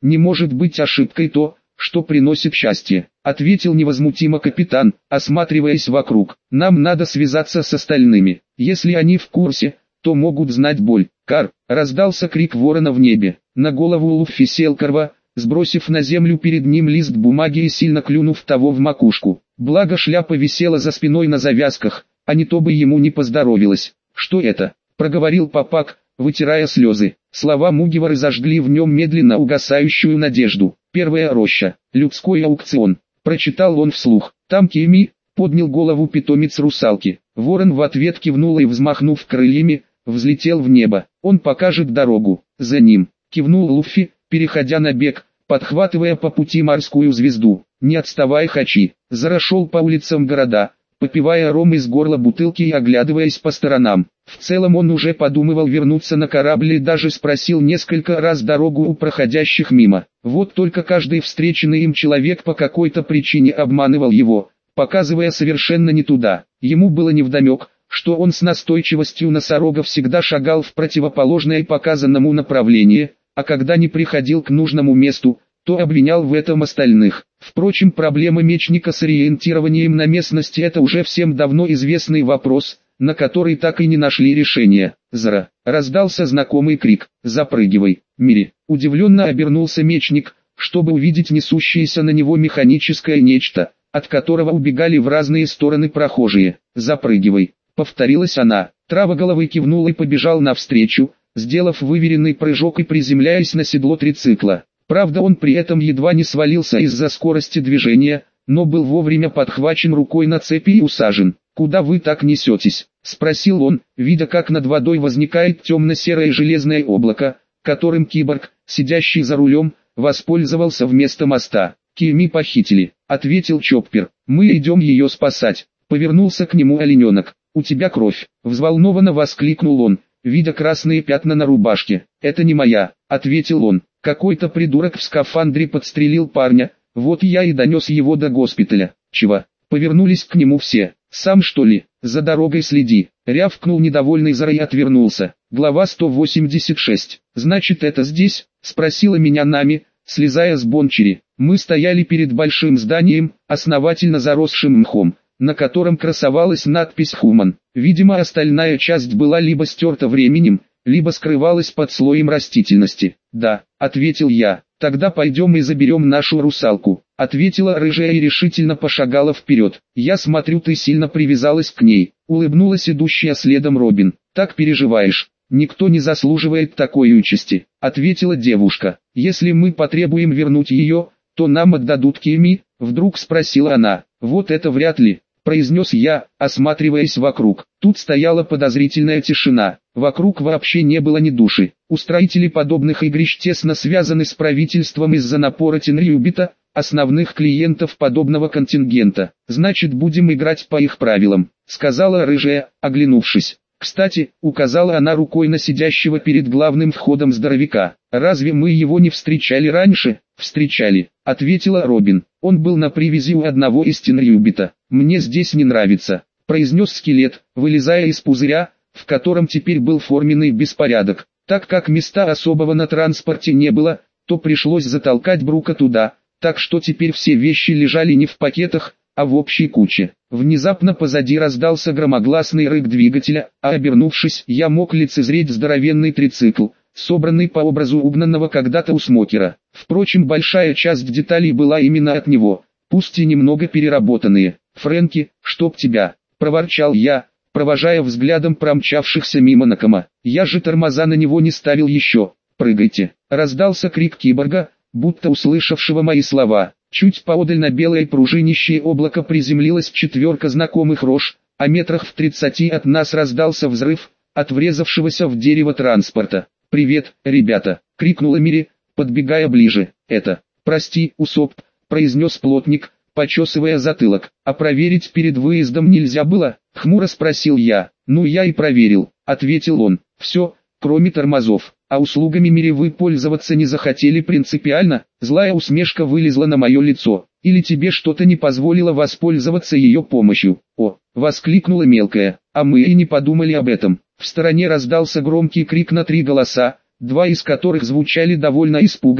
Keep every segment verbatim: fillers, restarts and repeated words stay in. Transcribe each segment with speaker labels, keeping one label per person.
Speaker 1: Не может быть ошибкой то, что приносит счастье, ответил невозмутимо капитан, осматриваясь вокруг. Нам надо связаться с остальными. Если они в курсе, то могут знать боль. Кар, раздался крик ворона в небе. На голову Луффи сел корва, сбросив на землю перед ним лист бумаги и сильно клюнув того в макушку. Благо шляпа висела за спиной на завязках, а не то бы ему не поздоровилось. Что это? Проговорил Папак, вытирая слезы. Слова Мугивары зажгли в нем медленно угасающую надежду. Первая роща, людской аукцион. Прочитал он вслух. Там Кеми, поднял голову питомец русалки. Ворон в ответ кивнул и, взмахнув крыльями, взлетел в небо. Он покажет дорогу. За ним. Кивнул Луффи, переходя на бег, подхватывая по пути морскую звезду. Не отставай, Хачи. Зарошел по улицам города, попивая ром из горла бутылки и оглядываясь по сторонам. В целом он уже подумывал вернуться на корабль и даже спросил несколько раз дорогу у проходящих мимо. Вот только каждый встреченный им человек по какой-то причине обманывал его, показывая совершенно не туда. Ему было невдомек, что он с настойчивостью носорога всегда шагал в противоположное показанному направлению, а когда не приходил к нужному месту, то обвинял в этом остальных. Впрочем, проблема мечника с ориентированием на местности — это уже всем давно известный вопрос, на который так и не нашли решения. «Зра!» — раздался знакомый крик. «Запрыгивай, Мири!» Удивленно обернулся мечник, чтобы увидеть несущееся на него механическое нечто, от которого убегали в разные стороны прохожие. «Запрыгивай!» — повторилась она. Травоголовый кивнул и побежал навстречу, сделав выверенный прыжок и приземляясь на седло трицикла. Правда, он при этом едва не свалился из-за скорости движения, но был вовремя подхвачен рукой на цепи и усажен. «Куда вы так несетесь?» — спросил он, видя, как над водой возникает темно-серое железное облако, которым киборг, сидящий за рулем, воспользовался вместо моста. «Кеми похитили», — ответил Чоппер. «Мы идем ее спасать». Повернулся к нему олененок. «У тебя кровь», — взволнованно воскликнул он, видя красные пятна на рубашке. «Это не моя», — ответил он. «Какой-то придурок в скафандре подстрелил парня, вот я и донес его до госпиталя». «Чего?» Повернулись к нему все. «Сам что ли? За дорогой следи», — рявкнул недовольный Зара и отвернулся. Глава сто восемьдесят шесть. «Значит, это здесь?» — спросила меня Нами, слезая с бончери. Мы стояли перед большим зданием, основательно заросшим мхом, на котором красовалась надпись «Хуман». Видимо, остальная часть была либо стерта временем, либо скрывалась под слоем растительности. «Да», — ответил я. «Тогда пойдем и заберем нашу русалку», — ответила рыжая и решительно пошагала вперед. «Я смотрю, ты сильно привязалась к ней», — улыбнулась идущая следом Робин. «Так переживаешь? Никто не заслуживает такой участи», — ответила девушка. «Если мы потребуем вернуть ее, то нам отдадут Кеми?» — вдруг спросила она. «Вот это вряд ли», — произнес я, осматриваясь вокруг. Тут стояла подозрительная тишина. Вокруг вообще не было ни души. Устроители подобных игрищ тесно связаны с правительством из-за напора Тенриубита, основных клиентов подобного контингента. «Значит, будем играть по их правилам», — сказала рыжая, оглянувшись. «Кстати», — указала она рукой на сидящего перед главным входом здоровяка. «Разве мы его не встречали раньше?» «Встречали», — ответила Робин. «Он был на привязи у одного из Тенриубита. Мне здесь не нравится», — произнес скелет, вылезая из пузыря, в котором теперь был форменный беспорядок. Так как места особого на транспорте не было, то пришлось затолкать Брука туда, так что теперь все вещи лежали не в пакетах, а в общей куче. Внезапно позади раздался громогласный рык двигателя, а обернувшись, я мог лицезреть здоровенный трицикл, собранный по образу угнанного когда-то у Смокера. Впрочем, большая часть деталей была именно от него, пусть и немного переработанные. «Фрэнки, чтоб тебя!» — проворчал я, провожая взглядом промчавшихся мимо Накома. «Я же тормоза на него не ставил еще. Прыгайте!» — раздался крик киборга, будто услышавшего мои слова. Чуть поодаль на белое пружинищее облако приземлилась четверка знакомых рож, а метрах в тридцати от нас раздался взрыв от врезавшегося в дерево транспорта. «Привет, ребята!» — крикнула Мири, подбегая ближе. «Это, прости, Усоп», — произнес плотник, почесывая затылок. «А проверить перед выездом нельзя было?» — хмуро спросил я. «Ну я и проверил», — ответил он. «Все, кроме тормозов. А услугами Мири вы пользоваться не захотели принципиально?» Злая усмешка вылезла на мое лицо. «Или тебе что-то не позволило воспользоваться ее помощью?» «О!» — воскликнула мелкая. «А мы и не подумали об этом». В стороне раздался громкий крик на три голоса, два из которых звучали довольно испуганно,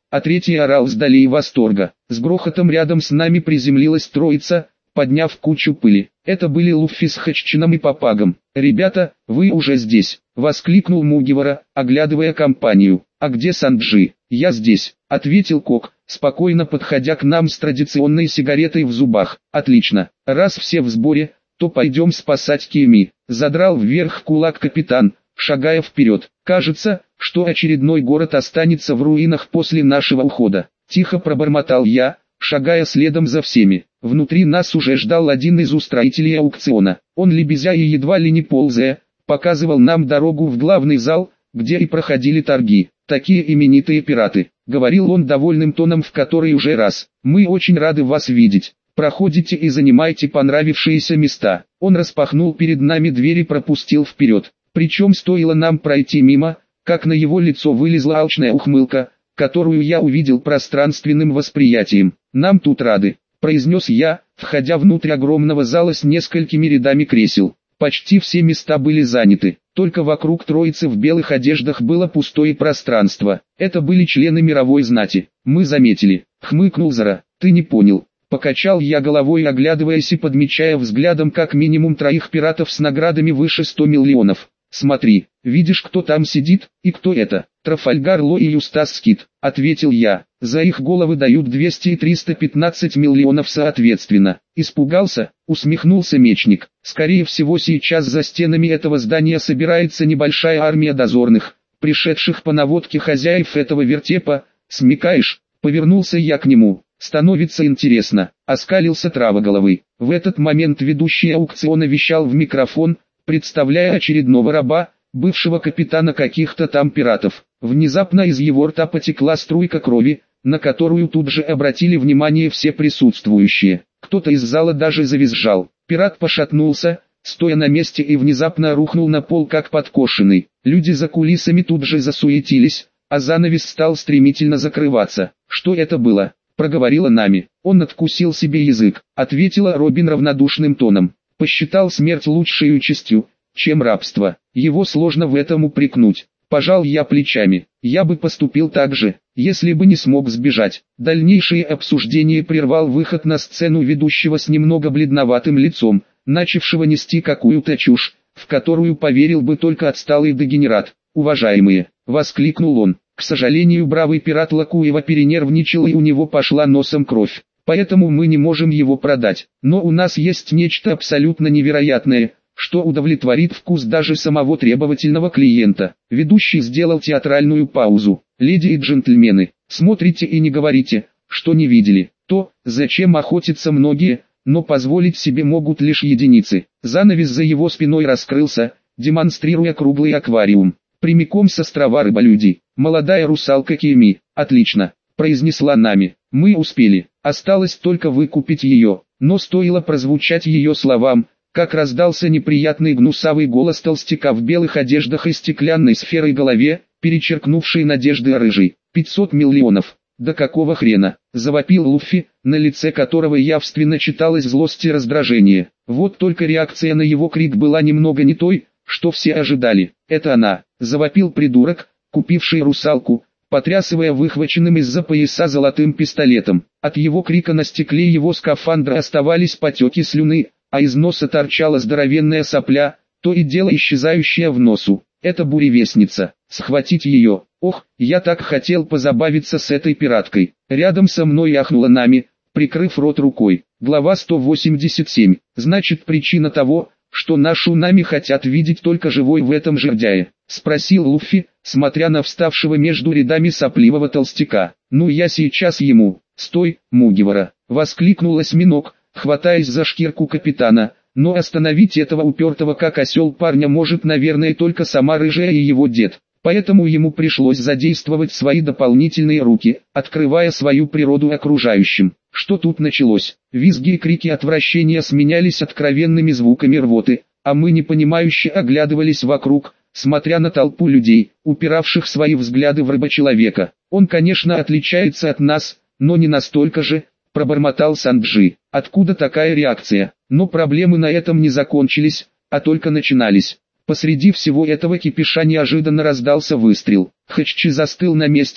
Speaker 1: а третий орал с долей восторга. С грохотом рядом с нами приземлилась троица, подняв кучу пыли. Это были Луффи с Хэтчином и Папагом. «Ребята, вы уже здесь!» — воскликнул Мугивара, оглядывая компанию. «А где Санджи?» «Я здесь», — ответил Кок, спокойно подходя к нам с традиционной сигаретой в зубах. «Отлично, раз все в сборе, то пойдем спасать Кеми», — задрал вверх кулак капитан, шагая вперед. «Кажется, что очередной город останется в руинах после нашего ухода», — тихо пробормотал я, шагая следом за всеми. Внутри нас уже ждал один из устроителей аукциона. Он, лебезя и едва ли не ползая, показывал нам дорогу в главный зал, где и проходили торги. «Такие именитые пираты», — говорил он довольным тоном в который уже раз. «Мы очень рады вас видеть. Проходите и занимайте понравившиеся места». Он распахнул перед нами дверь и пропустил вперед. Причем стоило нам пройти мимо, как на его лицо вылезла алчная ухмылка, которую я увидел пространственным восприятием. «Нам тут рады», — произнес я, входя внутрь огромного зала с несколькими рядами кресел. Почти все места были заняты, только вокруг троицы в белых одеждах было пустое пространство. Это были члены мировой знати. «Мы заметили», — хмыкнул Зара. «Ты не понял». Покачал я головой, оглядываясь и подмечая взглядом как минимум троих пиратов с наградами выше ста миллионов. «Смотри, видишь, кто там сидит, и кто это?» «Трафальгар Ло и Юстас Скит», — ответил я. «За их головы дают двести и триста пятнадцать миллионов соответственно». «Испугался?» — усмехнулся мечник. «Скорее всего сейчас за стенами этого здания собирается небольшая армия дозорных, пришедших по наводке хозяев этого вертепа. Смекаешь?» Повернулся я к нему. «Становится интересно», — оскалился Травоголовый. В этот момент ведущий аукциона вещал в микрофон, представляя очередного раба, бывшего капитана каких-то там пиратов. Внезапно из его рта потекла струйка крови, на которую тут же обратили внимание все присутствующие. Кто-то из зала даже завизжал. Пират пошатнулся, стоя на месте, и внезапно рухнул на пол как подкошенный. Люди за кулисами тут же засуетились, а занавес стал стремительно закрываться. «Что это было?» — проговорила Нами. «Он откусил себе язык», — ответила Робин равнодушным тоном. «Посчитал смерть лучшей участью, чем рабство. Его сложно в этом упрекнуть». Пожал я плечами. Я бы поступил так же, если бы не смог сбежать. Дальнейшее обсуждение прервал выход на сцену ведущего с немного бледноватым лицом, начавшего нести какую-то чушь, в которую поверил бы только отсталый дегенерат. «Уважаемые!» — воскликнул он. К сожалению, бравый пират Лакуева перенервничал, и у него пошла носом кровь. Поэтому мы не можем его продать. Но у нас есть нечто абсолютно невероятное, что удовлетворит вкус даже самого требовательного клиента. Ведущий сделал театральную паузу. «Леди и джентльмены, смотрите и не говорите, что не видели. То, зачем охотятся многие, но позволить себе могут лишь единицы». Занавес за его спиной раскрылся, демонстрируя круглый аквариум. «Прямиком с острова Рыболюдей. Молодая русалка Кеми. Отлично», — произнесла Нами. «Мы успели. Осталось только выкупить ее». Но стоило прозвучать ее словам, как раздался неприятный гнусавый голос толстяка в белых одеждах и стеклянной сферой голове, перечеркнувшей надежды рыжий. «пятьсот миллионов! Да какого хрена?» — завопил Луффи, на лице которого явственно читалась злость и раздражение. Вот только реакция на его крик была немного не той, что все ожидали. «Это она!» — завопил придурок, купивший русалку, потрясывая выхваченным из-за пояса золотым пистолетом. От его крика на стекле его скафандра оставались потеки слюны, а из носа торчала здоровенная сопля, то и дело исчезающая в носу. «Это буревестница! Схватить ее! Ох, я так хотел позабавиться с этой пираткой!» Рядом со мной ахнула Нами, прикрыв рот рукой. Глава сто восемьдесят семь. «Значит, причина того, что нашу Нами хотят видеть только живой в этом жердяе?» — спросил Луффи, смотря на вставшего между рядами сопливого толстяка. «Ну я сейчас ему». «Стой, Мугивара!» — воскликнул осьминог, хватаясь за шкирку капитана. «Но остановить этого упертого как осел парня может, наверное, только сама рыжая и его дед. Поэтому ему пришлось задействовать свои дополнительные руки, открывая свою природу окружающим». Что тут началось? Визги и крики отвращения сменялись откровенными звуками рвоты, а мы непонимающе оглядывались вокруг, смотря на толпу людей, упиравших свои взгляды в рыбочеловека. «Он, конечно, отличается от нас, но не настолько же», — пробормотал Санджи. «Откуда такая реакция?» Но проблемы на этом не закончились, а только начинались. Посреди всего этого кипиша неожиданно раздался выстрел. Хэтчи застыл на месте,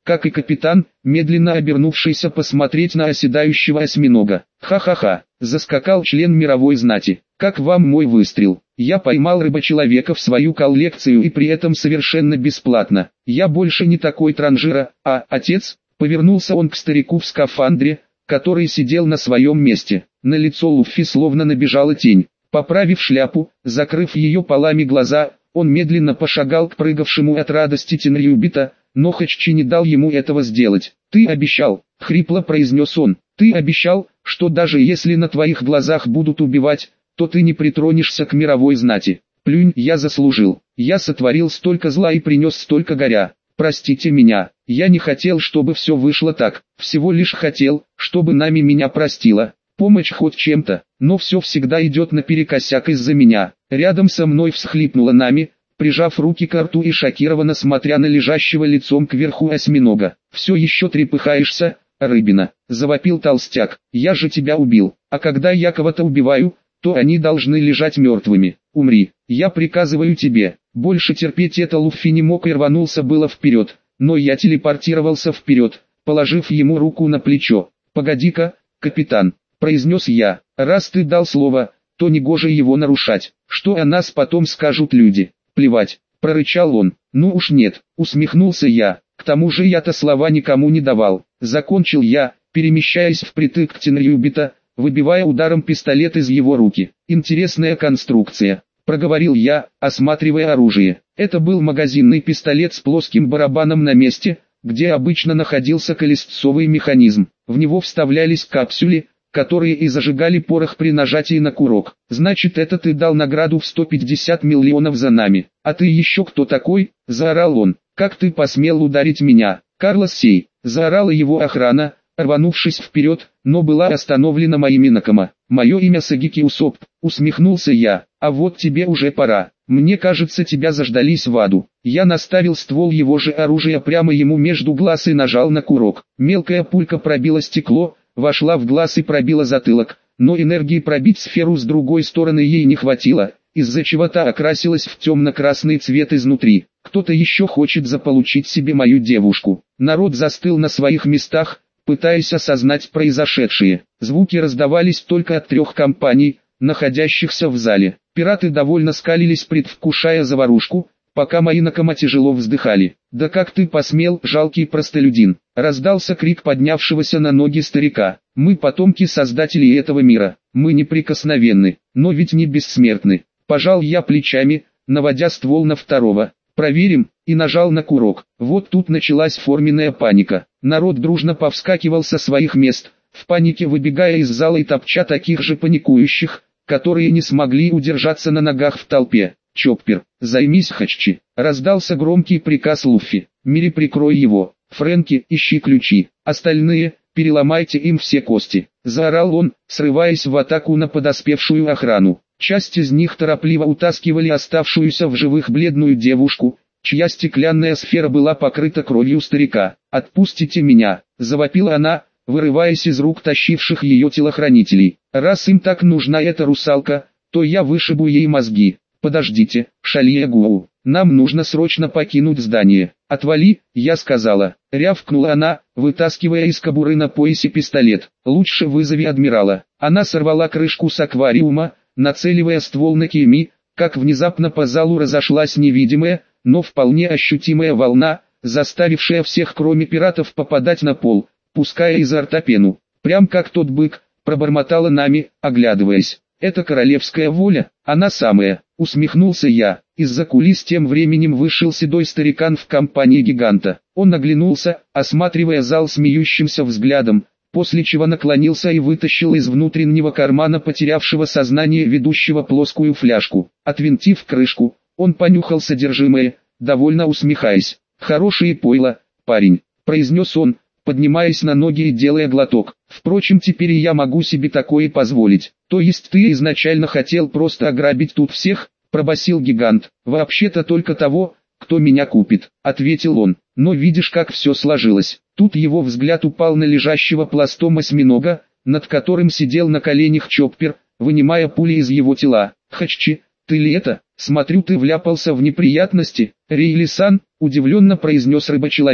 Speaker 1: как и капитан, медленно обернувшийся посмотреть на оседающего осьминога. Ха-ха-ха, заскакал член мировой знати. Как вам мой выстрел? Я поймал рыбочеловека в свою коллекцию и при этом совершенно бесплатно. Я больше не такой транжира, а, отец, повернулся он к старику в скафандре, который сидел на своем месте. На лицо Луффи словно набежала тень. Поправив шляпу, закрыв ее полами глаза, он медленно пошагал к прыгавшему от радости Тенрюбита, но Хаччи не дал ему этого сделать. «Ты обещал», — хрипло произнес он, — «ты обещал, что даже если на твоих глазах будут убивать, то ты не притронешься к мировой знати. Плюнь, я заслужил. Я сотворил столько зла и принес столько горя. Простите меня, я не хотел, чтобы все вышло так, всего лишь хотел, чтобы нами меня простила. Помощь хоть чем-то, но все всегда идет наперекосяк из-за меня». Рядом со мной всхлипнула Нами, прижав руки к рту и шокированно смотря на лежащего лицом кверху осьминога. «Все еще трепыхаешься, рыбина», — завопил толстяк, — «я же тебя убил, а когда я кого-то убиваю, то они должны лежать мертвыми. Умри, я приказываю тебе». Больше терпеть это Луффи не мог и рванулся было вперед, но я телепортировался вперед, положив ему руку на плечо. «Погоди-ка, капитан», — произнес я, — «раз ты дал слово, то негоже его нарушать. Что о нас потом скажут люди?» «Плевать», — прорычал он. «Ну уж нет», — усмехнулся я, — «к тому же я-то слова никому не давал». Закончил я, перемещаясь впритык к Тенрюбита, выбивая ударом пистолет из его руки. «Интересная конструкция», — проговорил я, осматривая оружие. Это был магазинный пистолет с плоским барабаном на месте, где обычно находился колесцовый механизм. В него вставлялись капсюли, которые и зажигали порох при нажатии на курок. «Значит, это ты дал награду в сто пятьдесят миллионов за нами. А ты еще кто такой?» – заорал он. «Как ты посмел ударить меня?» «Карлос Сей!» – заорала его охрана, рванувшись вперед, но была остановлена моими Накама. «Мое имя Сагики Усоп», – усмехнулся я. «А вот тебе уже пора. Мне кажется, тебя заждались в аду». Я наставил ствол его же оружия прямо ему между глаз и нажал на курок. Мелкая пулька пробила стекло, вошла в глаз и пробила затылок, но энергии пробить сферу с другой стороны ей не хватило, из-за чего та окрасилась в темно-красный цвет изнутри. «Кто-то еще хочет заполучить себе мою девушку». Народ застыл на своих местах, пытаясь осознать произошедшее. Звуки раздавались только от трех компаний, находящихся в зале. Пираты довольно скалились, предвкушая заварушку, пока мои Накама тяжело вздыхали. «Да как ты посмел, жалкий простолюдин!» — раздался крик поднявшегося на ноги старика. «Мы потомки создателей этого мира, мы неприкосновенны, но ведь не бессмертны». Пожал я плечами, наводя ствол на второго. «Проверим», и нажал на курок. Вот тут началась форменная паника. Народ дружно повскакивал со своих мест, в панике выбегая из зала и топча таких же паникующих, которые не смогли удержаться на ногах в толпе. «Чоппер, займись Хаччи», — раздался громкий приказ Луффи. «Мири, прикрой его. Фрэнки, ищи ключи. Остальные, переломайте им все кости», — заорал он, срываясь в атаку на подоспевшую охрану. Часть из них торопливо утаскивали оставшуюся в живых бледную девушку, чья стеклянная сфера была покрыта кровью старика. «Отпустите меня», — завопила она, вырываясь из рук тащивших ее телохранителей. «Раз им так нужна эта русалка, то я вышибу ей мозги». «Подождите, Шалия Гуау, нам нужно срочно покинуть здание». «Отвали», — я сказала. Рявкнула она, вытаскивая из кобуры на поясе пистолет. «Лучше вызови адмирала». Она сорвала крышку с аквариума, нацеливая ствол на Кеми, как внезапно по залу разошлась невидимая, но вполне ощутимая волна, заставившая всех кроме пиратов попадать на пол, пуская изо рта пену. «Прям как тот бык», — пробормотала Нами, оглядываясь. «Это королевская воля, она самая», — усмехнулся я. Из-за кулис тем временем вышел седой старикан в компании гиганта. Он оглянулся, осматривая зал смеющимся взглядом, после чего наклонился и вытащил из внутреннего кармана потерявшего сознание ведущего плоскую фляжку. Отвинтив крышку, он понюхал содержимое, довольно усмехаясь. «Хорошее пойло, парень», — произнес он, поднимаясь на ноги и делая глоток. «Впрочем, теперь я могу себе такое позволить». «То есть ты изначально хотел просто ограбить тут всех?» — пробасил гигант. «Вообще-то только того, кто меня купит», — ответил он. «Но видишь, как все сложилось». Тут его взгляд упал на лежащего пластом осьминога, над которым сидел на коленях Чоппер, вынимая пули из его тела. «Хаччи, ты ли это? Смотрю, ты вляпался в неприятности». «Рейли-сан», — удивленно произнес рыбочеловек.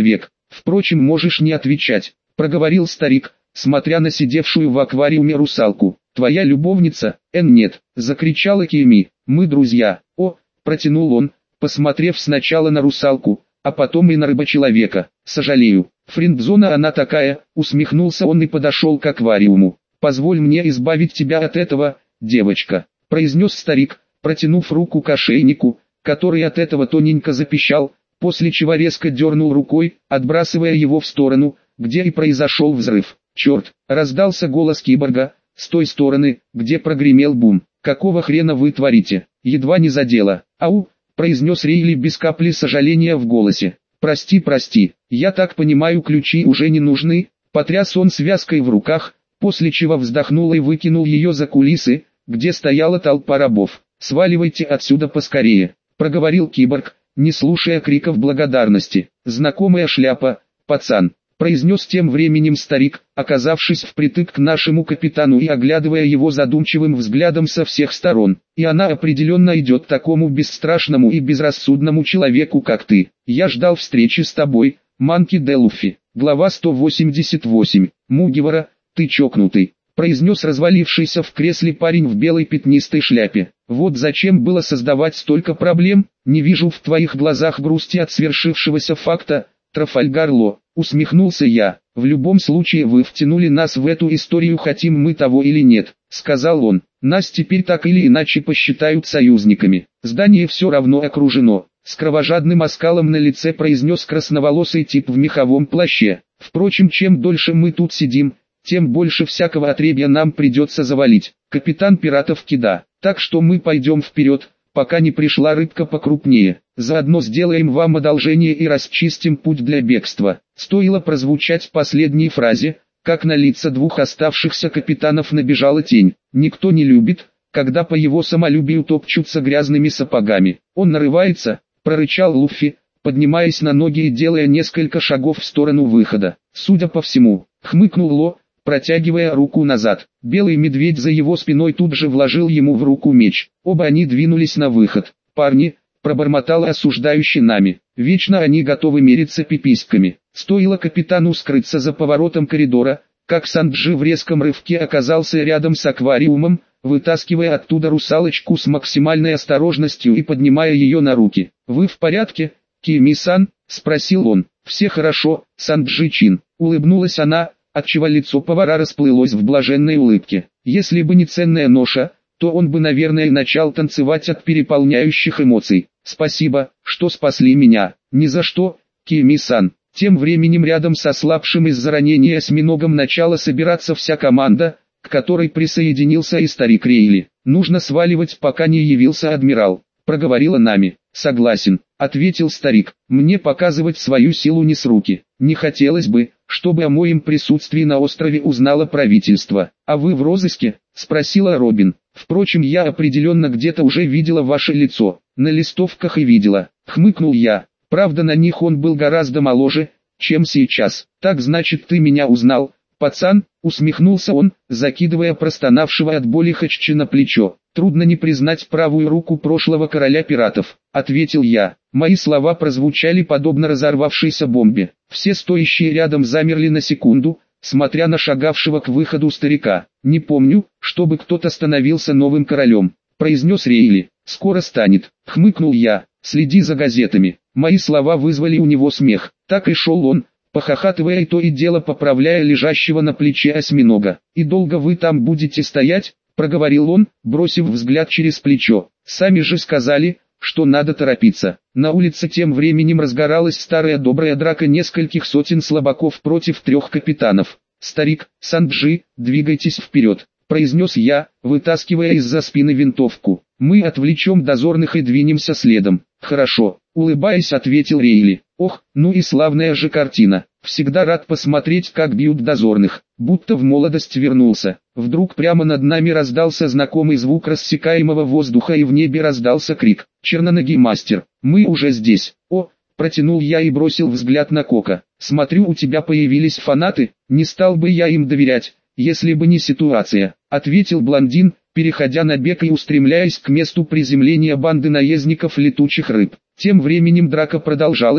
Speaker 1: Впрочем, можешь не отвечать, проговорил старик, смотря на сидевшую в аквариуме русалку. Твоя любовница? Эн, нет, закричала Кими. Мы друзья. О, протянул он, посмотрев сначала на русалку, а потом и на рыбочеловека. Сожалею, френдзона она такая, усмехнулся он и подошел к аквариуму. Позволь мне избавить тебя от этого, девочка, произнес старик, протянув руку к ошейнику, который от этого тоненько запищал, после чего резко дернул рукой, отбрасывая его в сторону, где и произошел взрыв. Черт, раздался голос киборга, с той стороны, где прогремел бум. Какого хрена вы творите? Едва не задело. Ау, произнес Рейли без капли сожаления в голосе. Прости, прости, я так понимаю, ключи уже не нужны. Потряс он связкой в руках, после чего вздохнул и выкинул ее за кулисы, где стояла толпа рабов. Сваливайте отсюда поскорее, проговорил киборг, не слушая криков благодарности. Знакомая шляпа, пацан, произнес тем временем старик, оказавшись впритык к нашему капитану и оглядывая его задумчивым взглядом со всех сторон. И она определенно идет такому бесстрашному и безрассудному человеку, как ты. Я ждал встречи с тобой, Манки де Луфи. Глава сто восемьдесят восемь. Мугивара, ты чокнутый, произнес развалившийся в кресле парень в белой пятнистой шляпе. Вот зачем было создавать столько проблем? Не вижу в твоих глазах грусти от свершившегося факта, Трафальгар Ло, усмехнулся я. В любом случае вы втянули нас в эту историю, хотим мы того или нет, сказал он. Нас теперь так или иначе посчитают союзниками. Здание все равно окружено. С кровожадным оскалом на лице произнес красноволосый тип в меховом плаще. Впрочем, чем дольше мы тут сидим, тем больше всякого отребья нам придется завалить. Капитан пиратов Кида. Так что мы пойдем вперед, пока не пришла рыбка покрупнее. Заодно сделаем вам одолжение и расчистим путь для бегства. Стоило прозвучать последней фразе, как на лица двух оставшихся капитанов набежала тень. Никто не любит, когда по его самолюбию топчутся грязными сапогами. Он нарывается, прорычал Луффи, поднимаясь на ноги и делая несколько шагов в сторону выхода. Судя по всему, хмыкнул Ло, протягивая руку назад. Белый медведь за его спиной тут же вложил ему в руку меч. Оба они двинулись на выход. «Парни», пробормотал осуждающий нами, «вечно они готовы мериться пиписьками». Стоило капитану скрыться за поворотом коридора, как Санджи в резком рывке оказался рядом с аквариумом, вытаскивая оттуда русалочку с максимальной осторожностью и поднимая ее на руки. «Вы в порядке, Кими-сан?» — спросил он. «Все хорошо, Санджи-чин», — улыбнулась она, отчего лицо повара расплылось в блаженной улыбке. Если бы не ценная ноша, то он бы, наверное, начал танцевать от переполняющих эмоций. «Спасибо, что спасли меня». «Ни за что, Кими-сан». Тем временем рядом со слабшим из-за ранения осьминогом начала собираться вся команда, к которой присоединился и старик Рейли. «Нужно сваливать, пока не явился адмирал», — проговорила Нами. «Согласен», — ответил старик. «Мне показывать свою силу не с руки. Не хотелось бы, чтобы о моем присутствии на острове узнало правительство». «А вы в розыске?» — спросила Робин. «Впрочем, я определенно где-то уже видела ваше лицо. На листовках и видела», — хмыкнул я. «Правда, на них он был гораздо моложе, чем сейчас». «Так значит, ты меня узнал, пацан?» — усмехнулся он, закидывая простонавшего от боли Хаччи на плечо. «Трудно не признать правую руку прошлого короля пиратов», — ответил я. Мои слова прозвучали подобно разорвавшейся бомбе. Все стоящие рядом замерли на секунду, смотря на шагавшего к выходу старика. «Не помню, чтобы кто-то становился новым королем», — произнес Рейли. «Скоро станет», — хмыкнул я. «Следи за газетами». Мои слова вызвали у него смех. Так и шел он, похохатывая и то и дело поправляя лежащего на плече осьминога. «И долго вы там будете стоять?» — проговорил он, бросив взгляд через плечо. «Сами же сказали, что надо торопиться». На улице тем временем разгоралась старая добрая драка нескольких сотен слабаков против трех капитанов. «Старик, Санджи, двигайтесь вперед», — произнес я, вытаскивая из-за спины винтовку. «Мы отвлечем дозорных и двинемся следом». «Хорошо», — улыбаясь, ответил Рейли. «Ох, ну и славная же картина. Всегда рад посмотреть, как бьют дозорных». Будто в молодость вернулся. Вдруг прямо над нами раздался знакомый звук рассекаемого воздуха и в небе раздался крик. «Черноногий мастер, мы уже здесь». «О!» — протянул я и бросил взгляд на Кока. «Смотрю, у тебя появились фанаты, не стал бы я им доверять, если бы не ситуация», — ответил блондин, переходя на бег и устремляясь к месту приземления банды наездников летучих рыб. Тем временем драка продолжалась,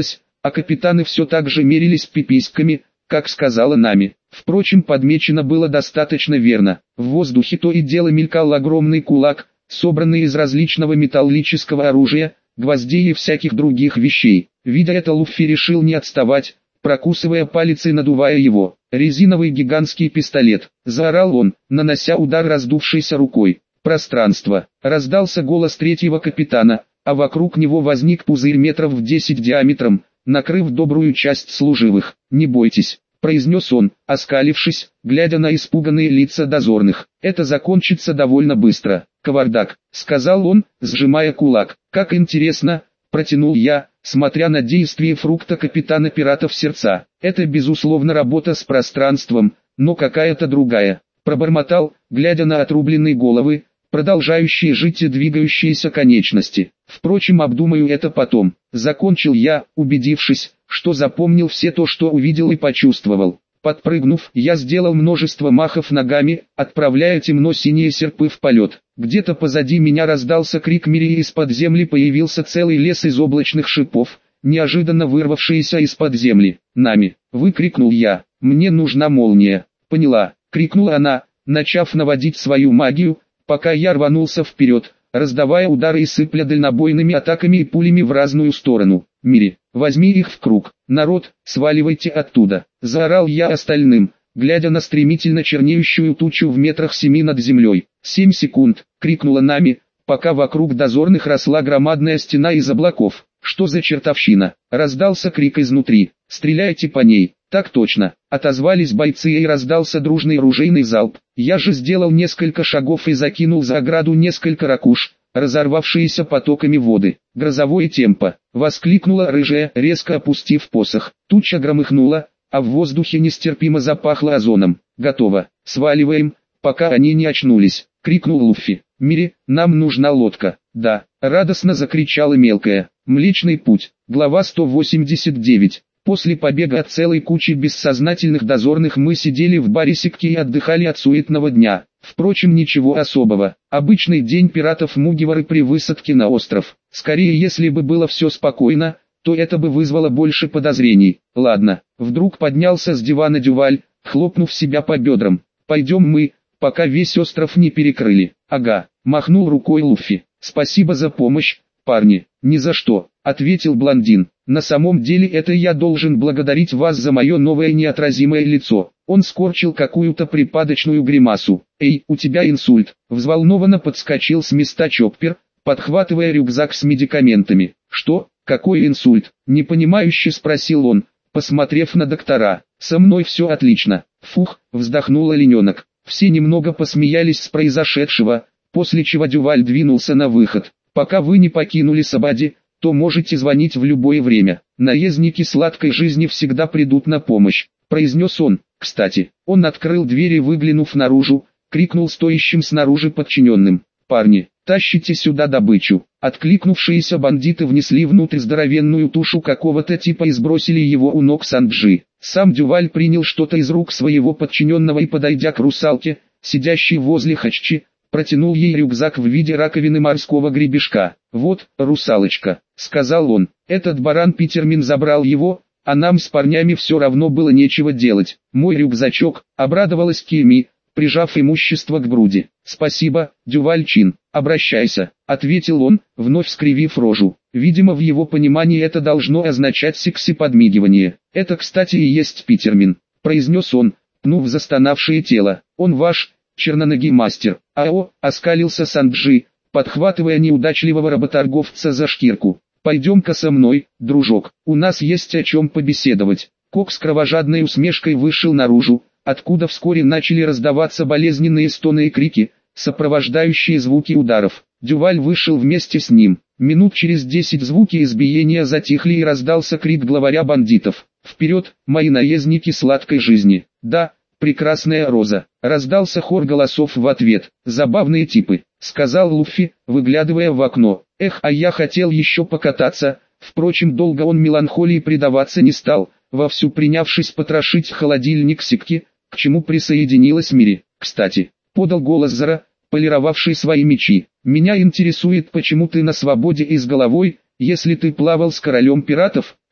Speaker 1: а капитаны все так же мерились пиписьками, как сказала Нами. Впрочем, подмечено было достаточно верно. В воздухе то и дело мелькал огромный кулак, собранный из различного металлического оружия, гвоздей и всяких других вещей. Видя это, Луффи решил не отставать, прокусывая палец и надувая его. «Резиновый гигантский пистолет!» — заорал он, нанося удар раздувшейся рукой. «Пространство!» — раздался голос третьего капитана, а вокруг него возник пузырь метров в десять диаметром, накрыв добрую часть служивых. «Не бойтесь», — произнес он, оскалившись, глядя на испуганные лица дозорных. «Это закончится довольно быстро». «Кавардак», — сказал он, сжимая кулак. «Как интересно», — протянул я, смотря на действие фрукта капитана пиратов сердца. «Это безусловно работа с пространством, но какая-то другая». Пробормотал, глядя на отрубленные головы, продолжающие жить и двигающиеся конечности. «Впрочем, обдумаю это потом», — закончил я, убедившись, что запомнил все то, что увидел и почувствовал. Подпрыгнув, я сделал множество махов ногами, отправляя темно-синие серпы в полет. Где-то позади меня раздался крик Мири, и из-под земли появился целый лес из облачных шипов, неожиданно вырвавшиеся из-под земли. «Нами!» — выкрикнул я. «Мне нужна молния!» «Поняла!» — крикнула она, начав наводить свою магию, пока я рванулся вперед, раздавая удары и сыпля дальнобойными атаками и пулями в разную сторону. «Мири, возьми их в круг! Народ, сваливайте оттуда!» — заорал я остальным, глядя на стремительно чернеющую тучу в метрах семи над землей. «Семь секунд!» — крикнула Нами, пока вокруг дозорных росла громадная стена из облаков. «Что за чертовщина?» — раздался крик изнутри. «Стреляйте по ней!» «Так точно!» — отозвались бойцы, и раздался дружный ружейный залп. Я же сделал несколько шагов и закинул за ограду несколько ракуш, разорвавшиеся потоками воды. «Грозовое темпо!» — воскликнула рыжая, резко опустив посох. Туча громыхнула, а в воздухе нестерпимо запахло озоном. «Готово! Сваливаем, пока они не очнулись!» — крикнул Луффи. «Мири, нам нужна лодка!» «Да!» — радостно закричала мелкая. «Млечный путь!» Глава сто восемьдесят девять. После побега от целой кучи бессознательных дозорных мы сидели в баре Сикки и отдыхали от суетного дня. Впрочем, ничего особого. Обычный день пиратов Мугивары при высадке на остров. Скорее, если бы было все спокойно, то это бы вызвало больше подозрений. Ладно, вдруг поднялся с дивана Дюваль, хлопнув себя по бедрам. «Пойдем мы, пока весь остров не перекрыли». «Ага», махнул рукой Луффи. «Спасибо за помощь, парни». «Ни за что», ответил блондин. «На самом деле это я должен благодарить вас за мое новое неотразимое лицо». Он скорчил какую-то припадочную гримасу. «Эй, у тебя инсульт!» Взволнованно подскочил с места Чоппер, подхватывая рюкзак с медикаментами. «Что? Какой инсульт?» Непонимающе спросил он, посмотрев на доктора. «Со мной все отлично». «Фух», вздохнул олененок. Все немного посмеялись с произошедшего, после чего Дюваль двинулся на выход. «Пока вы не покинули Сабади, то можете звонить в любое время. Наездники сладкой жизни всегда придут на помощь», — произнес он. Кстати, он открыл дверь и, выглянув наружу, крикнул стоящим снаружи подчиненным: «Парни, тащите сюда добычу». Откликнувшиеся бандиты внесли внутрь здоровенную тушу какого-то типа и сбросили его у ног Санджи. Сам Дюваль принял что-то из рук своего подчиненного и, подойдя к русалке, сидящей возле Хаччи, протянул ей рюкзак в виде раковины морского гребешка. «Вот, русалочка», — сказал он, — «этот баран Питермин забрал его, а нам с парнями все равно было нечего делать». «Мой рюкзачок», — обрадовалась Кими, прижав имущество к груди. «Спасибо, Дюваль-чин, обращайся», — ответил он, вновь скривив рожу. Видимо, в его понимании это должно означать секси-подмигивание. «Это, кстати, и есть Питермин», — произнес он, пнув застонавшее тело. «Он ваш черноногий мастер». «Ао», — оскалился Санджи, подхватывая неудачливого работорговца за шкирку. «Пойдем-ка со мной, дружок, у нас есть о чем побеседовать». Кок с кровожадной усмешкой вышел наружу, откуда вскоре начали раздаваться болезненные стоны и крики, сопровождающие звуки ударов. Дюваль вышел вместе с ним. Минут через десять звуки избиения затихли и раздался крик главаря бандитов: «Вперед, мои наездники сладкой жизни!» «Да, прекрасная Роза!» Раздался хор голосов в ответ. «Забавные типы», — сказал Луффи, выглядывая в окно. «Эх, а я хотел еще покататься». Впрочем, долго он меланхолии предаваться не стал, вовсю принявшись потрошить холодильник Сикки, к чему присоединилась Мири. «Кстати», — подал голос Зара, полировавший свои мечи, — «меня интересует, почему ты на свободе и с головой, если ты плавал с королем пиратов».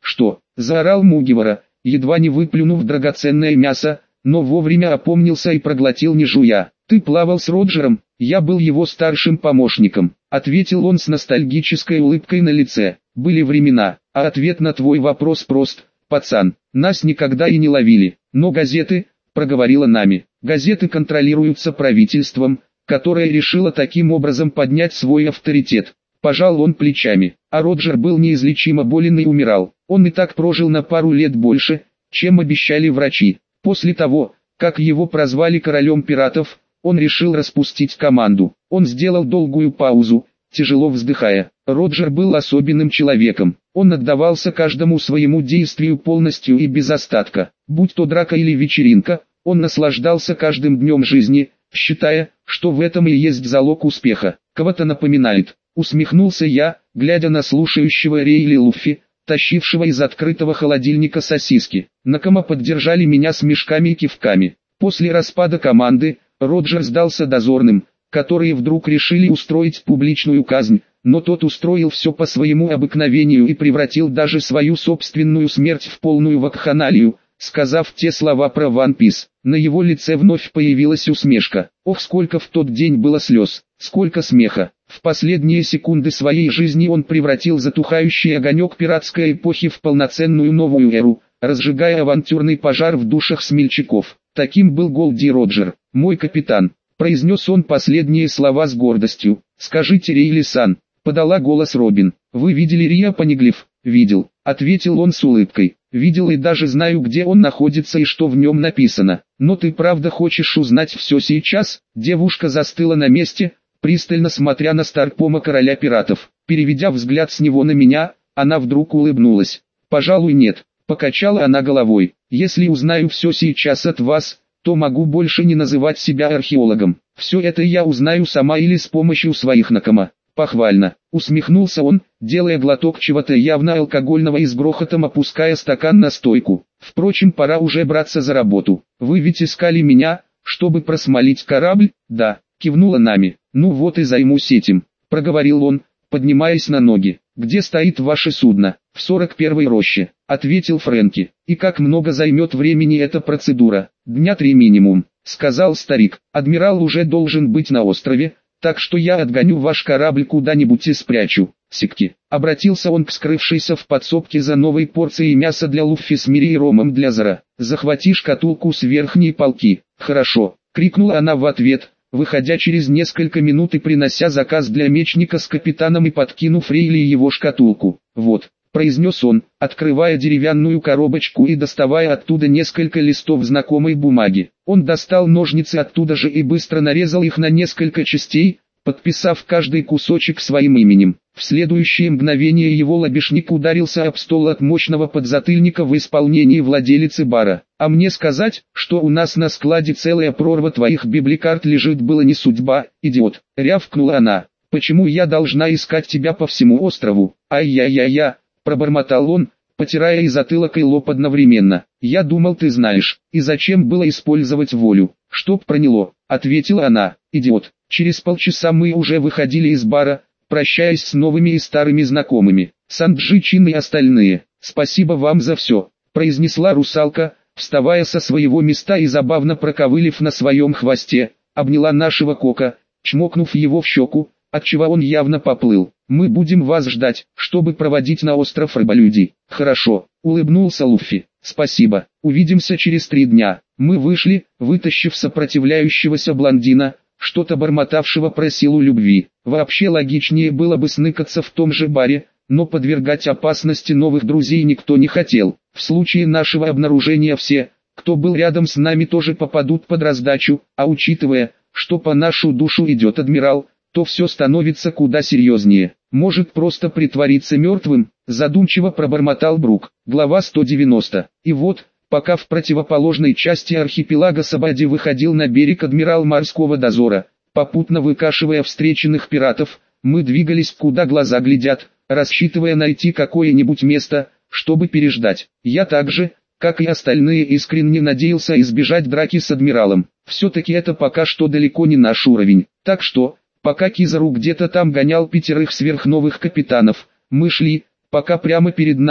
Speaker 1: «Что?» – заорал Мугивара, едва не выплюнув драгоценное мясо, но вовремя опомнился и проглотил не жуя. «Ты плавал с Роджером, я был его старшим помощником», — ответил он с ностальгической улыбкой на лице. «Были времена, а ответ на твой вопрос прост, пацан, нас никогда и не ловили, но газеты, проговорила нами, газеты контролируются правительством, которое решило таким образом поднять свой авторитет». Пожал он плечами, а Роджер был неизлечимо болен и умирал. Он и так прожил на пару лет больше, чем обещали врачи. После того, как его прозвали королем пиратов, он решил распустить команду. Он сделал долгую паузу, тяжело вздыхая. Роджер был особенным человеком. Он отдавался каждому своему действию полностью и без остатка. Будь то драка или вечеринка, он наслаждался каждым днем жизни, считая, что в этом и есть залог успеха. «Кого-то напоминает», — усмехнулся я, глядя на слушающего Рейли Луффи, тащившего из открытого холодильника сосиски. Накома поддержали меня смешками и кивками. После распада команды, Роджер сдался дозорным, которые вдруг решили устроить публичную казнь, но тот устроил все по своему обыкновению и превратил даже свою собственную смерть в полную вакханалию, сказав те слова про One Piece. На его лице вновь появилась усмешка. Ох, сколько в тот день было слез, сколько смеха. В последние секунды своей жизни он превратил затухающий огонек пиратской эпохи в полноценную новую эру, разжигая авантюрный пожар в душах смельчаков. Таким был Голди Роджер, мой капитан. Произнес он последние слова с гордостью. «Скажите, Рейли-сан», — подала голос Робин. «Вы видели Риа Понеглиф?» «Видел», — ответил он с улыбкой. «Видел и даже знаю, где он находится и что в нем написано. Но ты правда хочешь узнать все сейчас?» Девушка застыла на месте, пристально смотря на Старпома короля пиратов. Переведя взгляд с него на меня, она вдруг улыбнулась. «Пожалуй, нет», — покачала она головой. «Если узнаю все сейчас от вас, то могу больше не называть себя археологом. Все это я узнаю сама или с помощью своих накома». «Похвально», — усмехнулся он, делая глоток чего-то явно алкогольного и с грохотом опуская стакан на стойку. «Впрочем, пора уже браться за работу. Вы ведь искали меня, чтобы просмолить корабль?» «Да», — кивнула Нами. «Ну вот и займусь этим», — проговорил он, поднимаясь на ноги. «Где стоит ваше судно?» «В сорок первой роще», — ответил Фрэнки. «И как много займет времени эта процедура?» «Дня три минимум», — сказал старик. «Адмирал уже должен быть на острове, так что я отгоню ваш корабль куда-нибудь и спрячу». «Сикки», — обратился он к скрывшейся в подсобке за новой порцией мяса для Луффи с Мири и ромом для Зора. «Захвати шкатулку с верхней полки». «Хорошо», — крикнула она в ответ, выходя через несколько минут и принося заказ для мечника с капитаном и подкинув Рейли его шкатулку. «Вот», — произнес он, открывая деревянную коробочку и доставая оттуда несколько листов знакомой бумаги. Он достал ножницы оттуда же и быстро нарезал их на несколько частей, подписав каждый кусочек своим именем. В следующее мгновение его лобешник ударился об стол от мощного подзатыльника в исполнении владелицы бара. «А мне сказать, что у нас на складе целая прорва твоих библикарт лежит, было не судьба, идиот», — рявкнула она. «Почему я должна искать тебя по всему острову?» «Ай-я-я-я», — пробормотал он, потирая и затылок и лоб одновременно. «Я думал, ты знаешь, и зачем было использовать волю?» «Чтоб проняло», — ответила она. «Идиот». Через полчаса мы уже выходили из бара, прощаясь с новыми и старыми знакомыми. Санджи, Чин и остальные. «Спасибо вам за все», — произнесла русалка, вставая со своего места и забавно проковылив на своем хвосте, обняла нашего Кока, чмокнув его в щеку, отчего он явно поплыл. «Мы будем вас ждать, чтобы проводить на остров рыболюдей». «Хорошо», — улыбнулся Луффи. «Спасибо, увидимся через три дня». Мы вышли, вытащив сопротивляющегося блондина, что-то бормотавшего про силу любви. Вообще логичнее было бы сныкаться в том же баре, но подвергать опасности новых друзей никто не хотел. В случае нашего обнаружения все, кто был рядом с нами, тоже попадут под раздачу, а учитывая, что по нашу душу идет адмирал, то все становится куда серьезнее. «Может просто притвориться мертвым?» – задумчиво пробормотал Брук. Глава сто девяносто. И вот, пока в противоположной части архипелага Сабади выходил на берег адмирал морского дозора, попутно выкашивая встреченных пиратов, мы двигались куда глаза глядят, рассчитывая найти какое-нибудь место, чтобы переждать. Я также, как и остальные, искренне надеялся избежать драки с адмиралом. Все-таки это пока что далеко не наш уровень. Так что, пока Кизару где-то там гонял пятерых сверхновых капитанов, мы шли, пока прямо перед нами,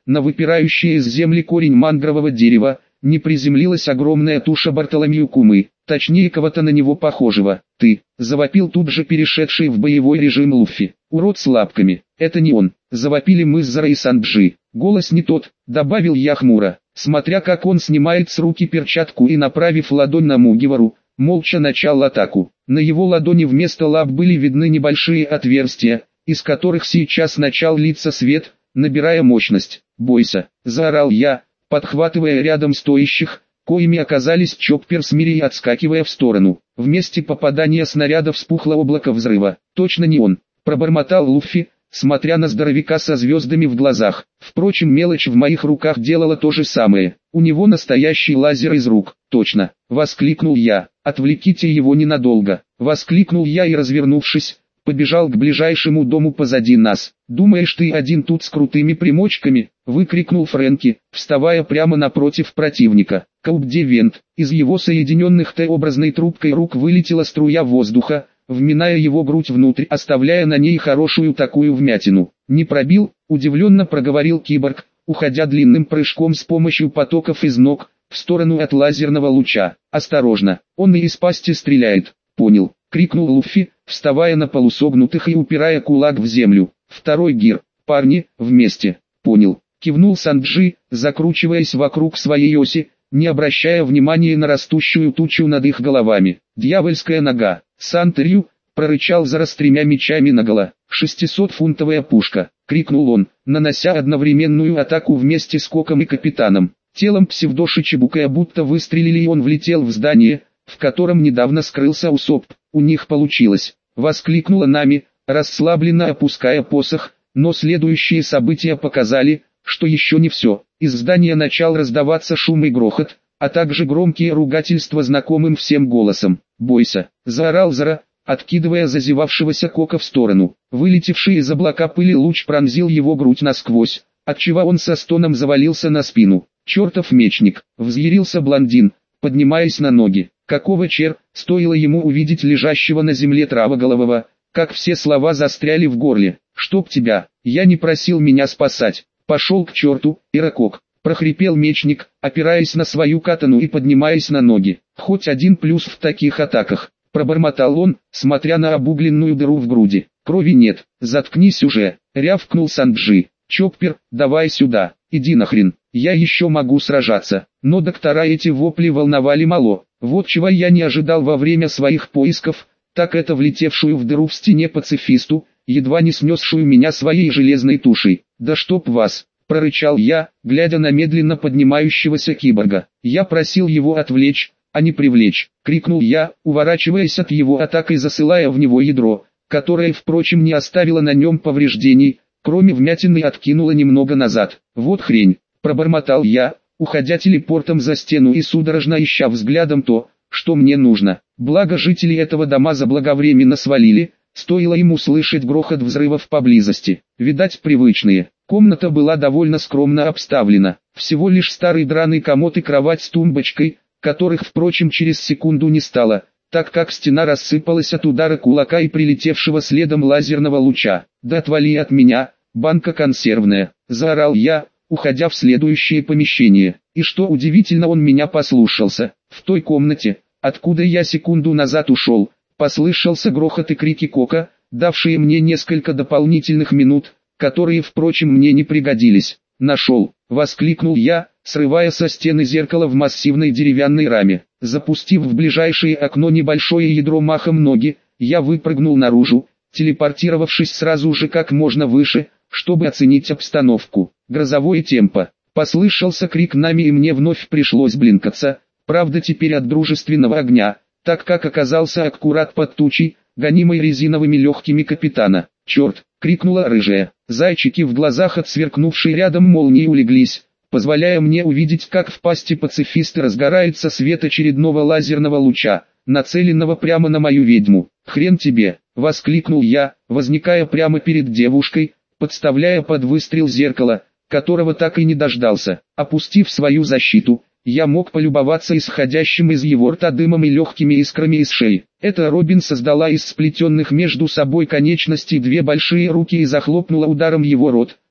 Speaker 1: на выпирающий из земли корень мангрового дерева, не приземлилась огромная туша Бартоломью Кумы, точнее кого-то на него похожего. «Ты!» — завопил тут же перешедший в боевой режим Луффи. «Урод с лапками! Это не он!» — завопили мы с Зара и Санджи. «Голос не тот», — добавил я хмуро, смотря как он снимает с руки перчатку и, направив ладонь на Мугивару, молча начал атаку. На его ладони вместо лап были видны небольшие отверстия, из которых сейчас начал литься свет, набирая мощность. «Бойся!» — заорал я, подхватывая рядом стоящих, коими оказались Чоппер с Мири, отскакивая в сторону. В месте попадания снаряда вспухло облако взрыва. «Точно не он!» — пробормотал Луффи, смотря на здоровяка со звездами в глазах. Впрочем, мелочь в моих руках делала то же самое. У него настоящий лазер из рук. «Точно!» — воскликнул я. «Отвлеките его ненадолго!» — воскликнул я и, развернувшись, побежал к ближайшему дому позади нас. «Думаешь, ты один тут с крутыми примочками?» — выкрикнул Фрэнки, вставая прямо напротив противника. «Каубде вент!» Из его соединенных Т-образной трубкой рук вылетела струя воздуха, вминая его грудь внутрь, оставляя на ней хорошую такую вмятину. «Не пробил?» — удивленно проговорил киборг, уходя длинным прыжком с помощью потоков из ног, в сторону от лазерного луча. «Осторожно, он и из пасти стреляет!» «Понял!» — крикнул Луффи, вставая на полусогнутых и упирая кулак в землю. «Второй гир! Парни, вместе!» «Понял!» — кивнул Санджи, закручиваясь вокруг своей оси, не обращая внимания на растущую тучу над их головами. «Дьявольская нога!» «Сантерью!» — прорычал Зара с тремя мечами наголо. «Шестисотфунтовая пушка!» — крикнул он, нанося одновременную атаку вместе с Коком и Капитаном. Телом псевдоши чебукая будто выстрелили, и он влетел в здание, в котором недавно скрылся Усоп. «У них получилось!» — воскликнула Нами, расслабленно опуская посох, но следующие события показали, что еще не все. Из здания начал раздаваться шум и грохот, а также громкие ругательства знакомым всем голосом. «Бойся!» — заорал Зара, откидывая зазевавшегося Кока в сторону. Вылетевший из облака пыли луч пронзил его грудь насквозь, отчего он со стоном завалился на спину. «Чертов мечник!» — взъярился блондин, поднимаясь на ноги. Какого чер, стоило ему увидеть лежащего на земле травоголового, как все слова застряли в горле. «Чтоб тебя, я не просил меня спасать. Пошел к черту, Иракок!» — прохрипел мечник, опираясь на свою катану и поднимаясь на ноги. «Хоть один плюс в таких атаках», — пробормотал он, смотря на обугленную дыру в груди. «Крови нет, заткнись уже!» — рявкнул Санджи. «Чоппер, давай сюда, иди нахрен, я еще могу сражаться». Но доктора эти вопли волновали мало. Вот чего я не ожидал во время своих поисков, так это влетевшую в дыру в стене пацифисту, едва не снесшую меня своей железной тушей. «Да чтоб вас!» — прорычал я, глядя на медленно поднимающегося киборга. «Я просил его отвлечь, а не привлечь!» — крикнул я, уворачиваясь от его атак и засылая в него ядро, которое, впрочем, не оставило на нем повреждений, кроме вмятины откинуло немного назад. «Вот хрень!» — пробормотал я, уходя телепортом за стену и судорожно ища взглядом то, что мне нужно. Благо жители этого дома заблаговременно свалили, стоило им услышать грохот взрывов поблизости. Видать, привычные. Комната была довольно скромно обставлена. Всего лишь старый драный комод и кровать с тумбочкой, которых, впрочем, через секунду не стало, так как стена рассыпалась от удара кулака и прилетевшего следом лазерного луча. «Да отвали от меня, банка консервная!» — заорал я, уходя в следующее помещение. И что удивительно, он меня послушался. В той комнате, откуда я секунду назад ушел, послышался грохот и крики Кока, давшие мне несколько дополнительных минут, которые, впрочем, мне не пригодились. «Нашел!» — воскликнул я, срывая со стены зеркало в массивной деревянной раме. Запустив в ближайшее окно небольшое ядро махом ноги, я выпрыгнул наружу, телепортировавшись сразу же как можно выше, чтобы оценить обстановку. «Грозовое темпо!» — послышался крик Нами, и мне вновь пришлось блинкаться, правда теперь от дружественного огня, так как оказался аккурат под тучей, гонимой резиновыми легкими Капитана. «Черт!» — крикнула рыжая. Зайчики в глазах от сверкнувшей рядом молнии улеглись, позволяя мне увидеть, как в пасти пацифиста разгорается свет очередного лазерного луча, нацеленного прямо на мою ведьму. «Хрен тебе!» — воскликнул я, возникая прямо перед девушкой, подставляя под выстрел зеркало, которого так и не дождался. Опустив свою защиту, я мог полюбоваться исходящим из его рта дымом и легкими искрами из шеи. Это Робин создала из сплетенных между собой конечностей две большие руки и захлопнула ударом его рот,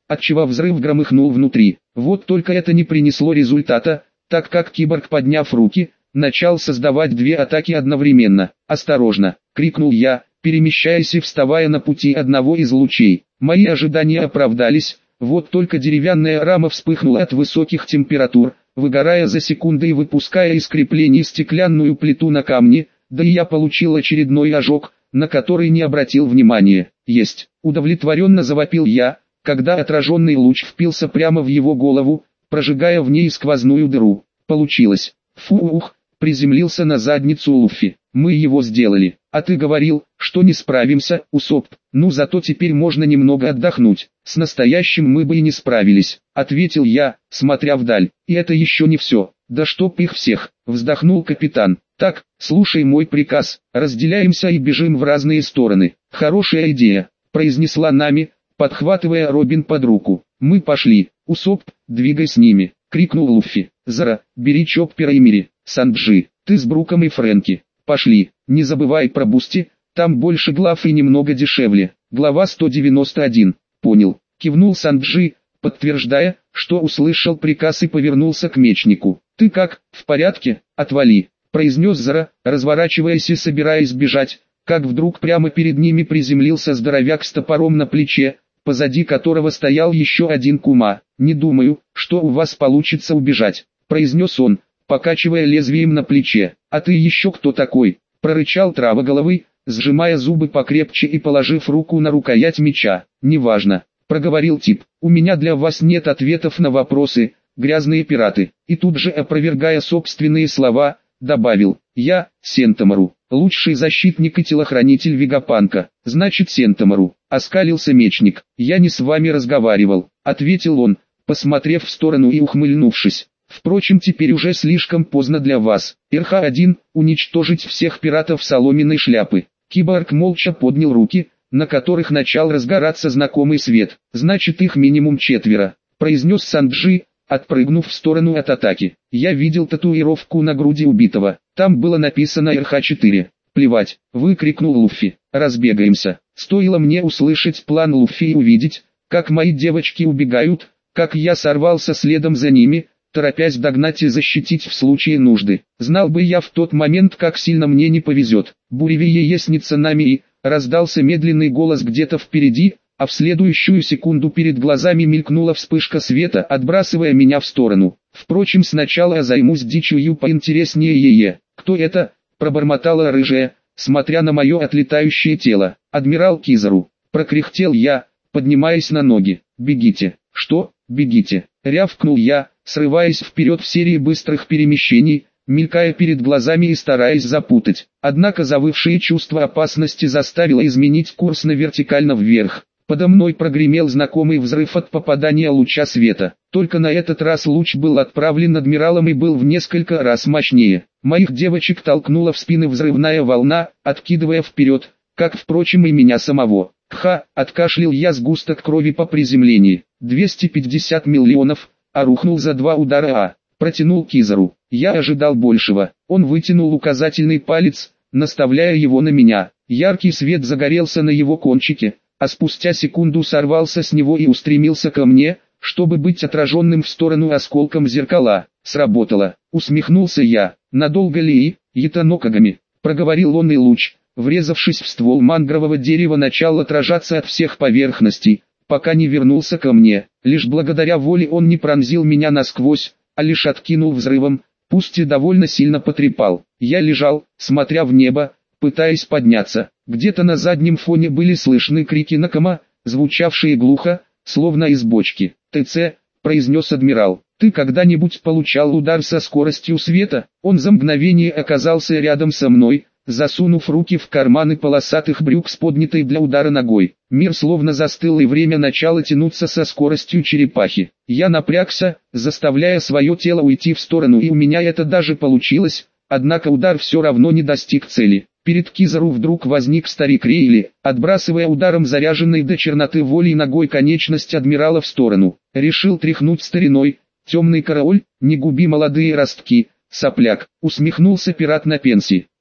Speaker 1: отчего взрыв громыхнул внутри. Вот только это не принесло результата, так как киборг, подняв руки, начал создавать две атаки одновременно. «Осторожно!» — крикнул я, перемещаясь и вставая на пути одного из лучей. Мои ожидания оправдались, вот только деревянная рама вспыхнула от высоких температур, выгорая за секунды и выпуская из креплений стеклянную плиту на камне, да и я получил очередной ожог, на который не обратил внимания. «Есть!» — удовлетворенно завопил я, когда отраженный луч впился прямо в его голову, прожигая в ней сквозную дыру. Получилось. Фух, приземлился на задницу Луффи. Мы его сделали. А ты говорил, что не справимся, Усоп. Ну зато теперь можно немного отдохнуть. С настоящим мы бы и не справились, ответил я, смотря вдаль. И это еще не все. Да чтоб их всех, вздохнул капитан. Так, слушай мой приказ, разделяемся и бежим в разные стороны. Хорошая идея, произнесла Нами, подхватывая Робин под руку. Мы пошли. Усоп, двигай с ними, крикнул Луффи. Зара, бери Чоппера и Мири. Санджи, ты с Бруком и Фрэнки. Пошли, не забывай про Бусти, там больше глав и немного дешевле. Глава сто девяносто один. Понял, кивнул Санджи, подтверждая, что услышал приказ и повернулся к мечнику. Ты как, в порядке? Отвали, произнес Зара, разворачиваясь и собираясь бежать, как вдруг прямо перед ними приземлился здоровяк с топором на плече, позади которого стоял еще один кума. «Не думаю, что у вас получится убежать», — произнес он, покачивая лезвием на плече. «А ты еще кто такой?» — прорычал Травоголовый, сжимая зубы покрепче и положив руку на рукоять меча. «Неважно», — проговорил тип, — «у меня для вас нет ответов на вопросы, грязные пираты». И тут же, опровергая собственные слова, добавил: «Я, Сентомору, лучший защитник и телохранитель Вегапанка». «Значит, Сентомору», — оскалился мечник. «Я не с вами разговаривал», — ответил он, посмотрев в сторону и ухмыльнувшись. «Впрочем, теперь уже слишком поздно для вас. эр ха один, уничтожить всех пиратов соломенной шляпы». Киборг молча поднял руки, на которых начал разгораться знакомый свет. «Значит, их минимум четверо», — произнес Санджи, отпрыгнув в сторону от атаки. «Я видел татуировку на груди убитого. Там было написано эр ха четыре. «Плевать», — выкрикнул Луффи. «Разбегаемся». Стоило мне услышать план Луффи и увидеть, как мои девочки убегают, как я сорвался следом за ними, торопясь догнать и защитить в случае нужды. Знал бы я в тот момент, как сильно мне не повезет. «Буревие ясница Нами и...» раздался медленный голос где-то впереди, а в следующую секунду перед глазами мелькнула вспышка света, отбрасывая меня в сторону. Впрочем, сначала я займусь дичью поинтереснее ее. «Кто это?» — пробормотала рыжая, смотря на мое отлетающее тело. «Адмирал Кизару», — прокряхтел я, поднимаясь на ноги. «Бегите». «Что? Бегите?» — рявкнул я, срываясь вперед в серии быстрых перемещений, мелькая перед глазами и стараясь запутать. Однако завывшее чувство опасности заставило изменить курс на вертикально вверх. Подо мной прогремел знакомый взрыв от попадания луча света. Только на этот раз луч был отправлен адмиралом и был в несколько раз мощнее. Моих девочек толкнула в спины взрывная волна, откидывая вперед, как, впрочем, и меня самого. «Ха!» — откашлял я сгусток крови по приземлении. двести пятьдесят миллионов, а рухнул за два удара, а протянул Кизару. Я ожидал большего. Он вытянул указательный палец, наставляя его на меня. Яркий свет загорелся на его кончике, а спустя секунду сорвался с него и устремился ко мне, чтобы быть отраженным в сторону осколком зеркала. «Сработало», — усмехнулся я. «Надолго ли и, Ятанокагами?» — проговорил он, и луч, врезавшись в ствол мангрового дерева, начал отражаться от всех поверхностей, пока не вернулся ко мне. Лишь благодаря воле он не пронзил меня насквозь, а лишь откинул взрывом, пусть и довольно сильно потрепал. Я лежал, смотря в небо, пытаясь подняться. Где-то на заднем фоне были слышны крики Накама, звучавшие глухо, словно из бочки. «ТЦ», — произнес адмирал, — «ты когда-нибудь получал удар со скоростью света?» Он за мгновение оказался рядом со мной, засунув руки в карманы полосатых брюк с поднятой для удара ногой. Мир словно застыл, и время начало тянуться со скоростью черепахи. Я напрягся, заставляя свое тело уйти в сторону, и у меня это даже получилось, однако удар все равно не достиг цели. Перед Кизару вдруг возник старик Рейли, отбрасывая ударом заряженной до черноты волей ногой конечность адмирала в сторону. Решил тряхнуть стариной. «Темный карауль, не губи молодые ростки, сопляк», — усмехнулся пират на пенсии.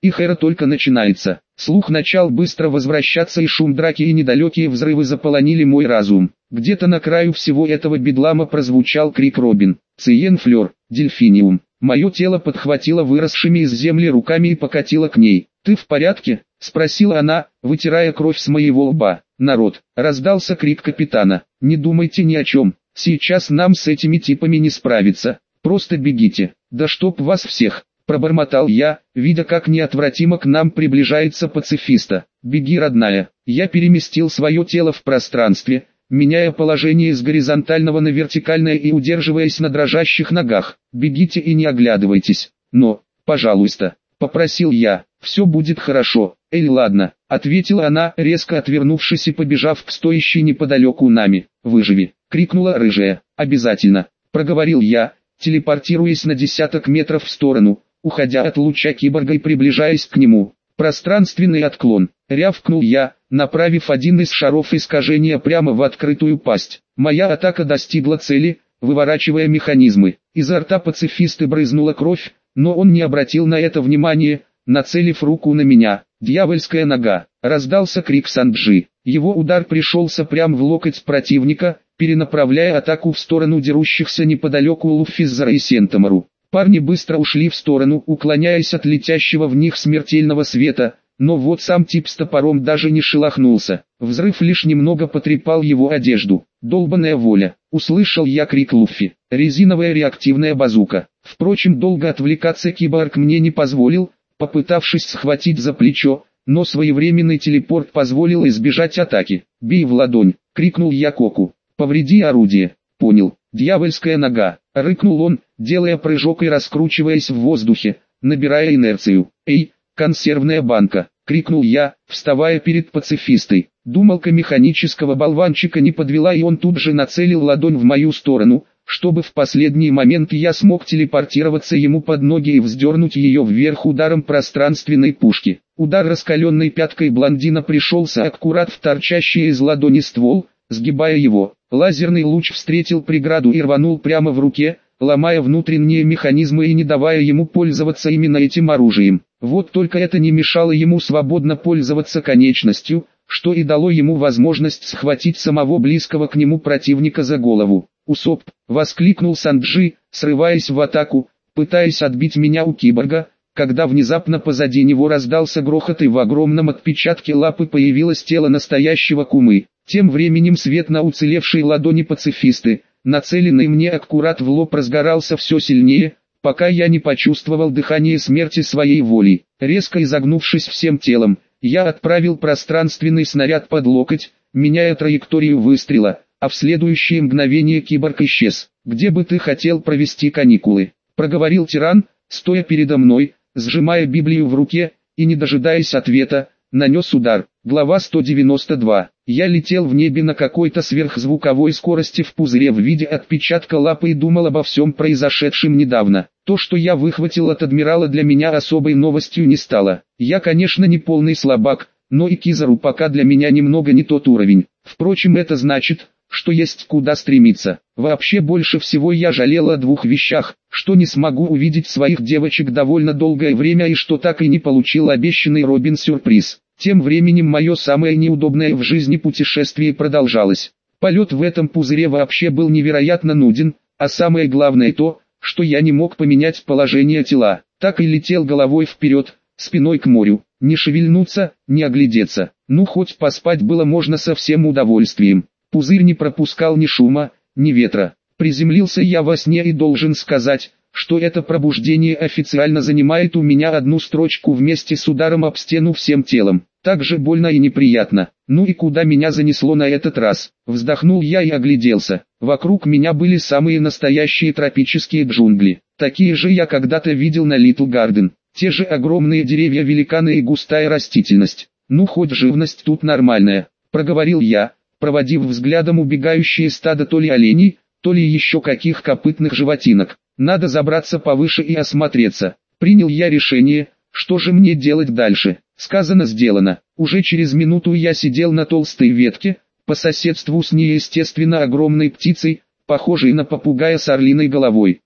Speaker 1: Их эра только начинается. Слух начал быстро возвращаться, и шум драки и недалекие взрывы заполонили мой разум. Где-то на краю всего этого бедлама прозвучал крик Робин. «Циен Флёр, Дельфиниум». Мое тело подхватило выросшими из земли руками и покатило к ней. «Ты в порядке?» — спросила она, вытирая кровь с моего лба. «Народ!» — раздался крик капитана. «Не думайте ни о чем. Сейчас нам с этими типами не справиться. Просто бегите. Да чтоб вас всех!» — пробормотал я, видя, как неотвратимо к нам приближается пацифиста. «Беги, родная!» Я переместил свое тело в пространстве, меняя положение с горизонтального на вертикальное и удерживаясь на дрожащих ногах. «Бегите и не оглядывайтесь. Но, пожалуйста!» — попросил я. «Все будет хорошо». «Эй, ладно», — ответила она, резко отвернувшись и побежав к стоящей неподалеку нами. «Выживи», — крикнула рыжая. «Обязательно», — проговорил я, телепортируясь на десяток метров в сторону, уходя от луча киборга и приближаясь к нему. «Пространственный отклон», — рявкнул я, направив один из шаров искажения прямо в открытую пасть. Моя атака достигла цели, выворачивая механизмы. Изо рта пацифиста брызнула кровь, но он не обратил на это внимания, нацелив руку на меня. «Дьявольская нога!» — раздался крик Санджи. Его удар пришелся прямо в локоть противника, перенаправляя атаку в сторону дерущихся неподалеку Луффизера и Сентомору. Парни быстро ушли в сторону, уклоняясь от летящего в них смертельного света, но вот сам тип с топором даже не шелохнулся. Взрыв лишь немного потрепал его одежду. «Долбаная воля!» — услышал я крик Луффи. «Резиновая реактивная базука». Впрочем, долго отвлекаться киборг мне не позволил, попытавшись схватить за плечо, но своевременный телепорт позволил избежать атаки. «Бей в ладонь!» — крикнул я Коку. «Повреди орудие!» «Понял. Дьявольская нога!» — рыкнул он, делая прыжок и раскручиваясь в воздухе, набирая инерцию. «Эй, консервная банка!» — крикнул я, вставая перед пацифистой. Думалка механического болванчика не подвела, и он тут же нацелил ладонь в мою сторону, чтобы в последний момент я смог телепортироваться ему под ноги и вздернуть ее вверх ударом пространственной пушки. Удар раскаленной пяткой блондина пришелся аккурат в торчащий из ладони ствол, сгибая его. Лазерный луч встретил преграду и рванул прямо в руке, ломая внутренние механизмы и не давая ему пользоваться именно этим оружием. Вот только это не мешало ему свободно пользоваться конечностью, что и дало ему возможность схватить самого близкого к нему противника за голову. «Усоп!» — воскликнул Санджи, срываясь в атаку, пытаясь отбить меня у киборга, когда внезапно позади него раздался грохот и в огромном отпечатке лапы появилось тело настоящего Кумы. Тем временем свет на уцелевшей ладони пацифисты, нацеленный мне аккурат в лоб, разгорался все сильнее, пока я не почувствовал дыхание смерти своей волей. Резко изогнувшись всем телом, я отправил пространственный снаряд под локоть, меняя траекторию выстрела, а в следующее мгновение киборг исчез. «Где бы ты хотел провести каникулы?» — проговорил тиран, стоя передо мной, сжимая Библию в руке, и не дожидаясь ответа, нанес удар. Глава сто девяносто два. Я летел в небе на какой-то сверхзвуковой скорости в пузыре в виде отпечатка лапы и думал обо всем произошедшем недавно. То, что я выхватил от адмирала, для меня особой новостью не стало. Я, конечно, не полный слабак, но и Кизару пока для меня немного не тот уровень. Впрочем, это значит, что есть куда стремиться. Вообще больше всего я жалел о двух вещах: что не смогу увидеть своих девочек довольно долгое время, и что так и не получил обещанный Робин сюрприз. Тем временем мое самое неудобное в жизни путешествие продолжалось. Полет в этом пузыре вообще был невероятно нуден, а самое главное то, что я не мог поменять положение тела. Так и летел головой вперед, спиной к морю, не шевельнуться, не оглядеться. Ну хоть поспать было можно со всем удовольствием. Пузырь не пропускал ни шума, ни ветра. Приземлился я во сне и должен сказать, что это пробуждение официально занимает у меня одну строчку вместе с ударом об стену всем телом. Так же больно и неприятно. Ну и куда меня занесло на этот раз? Вздохнул я и огляделся. Вокруг меня были самые настоящие тропические джунгли. Такие же я когда-то видел на Литл Гарден. Те же огромные деревья, великаны и густая растительность. Ну хоть живность тут нормальная, проговорил я, проводив взглядом убегающие стадо то ли оленей, то ли еще каких копытных животинок. Надо забраться повыше и осмотреться. Принял я решение, что же мне делать дальше. Сказано, сделано. Уже через минуту я сидел на толстой ветке, по соседству с неестественно огромной птицей, похожей на попугая с орлиной головой.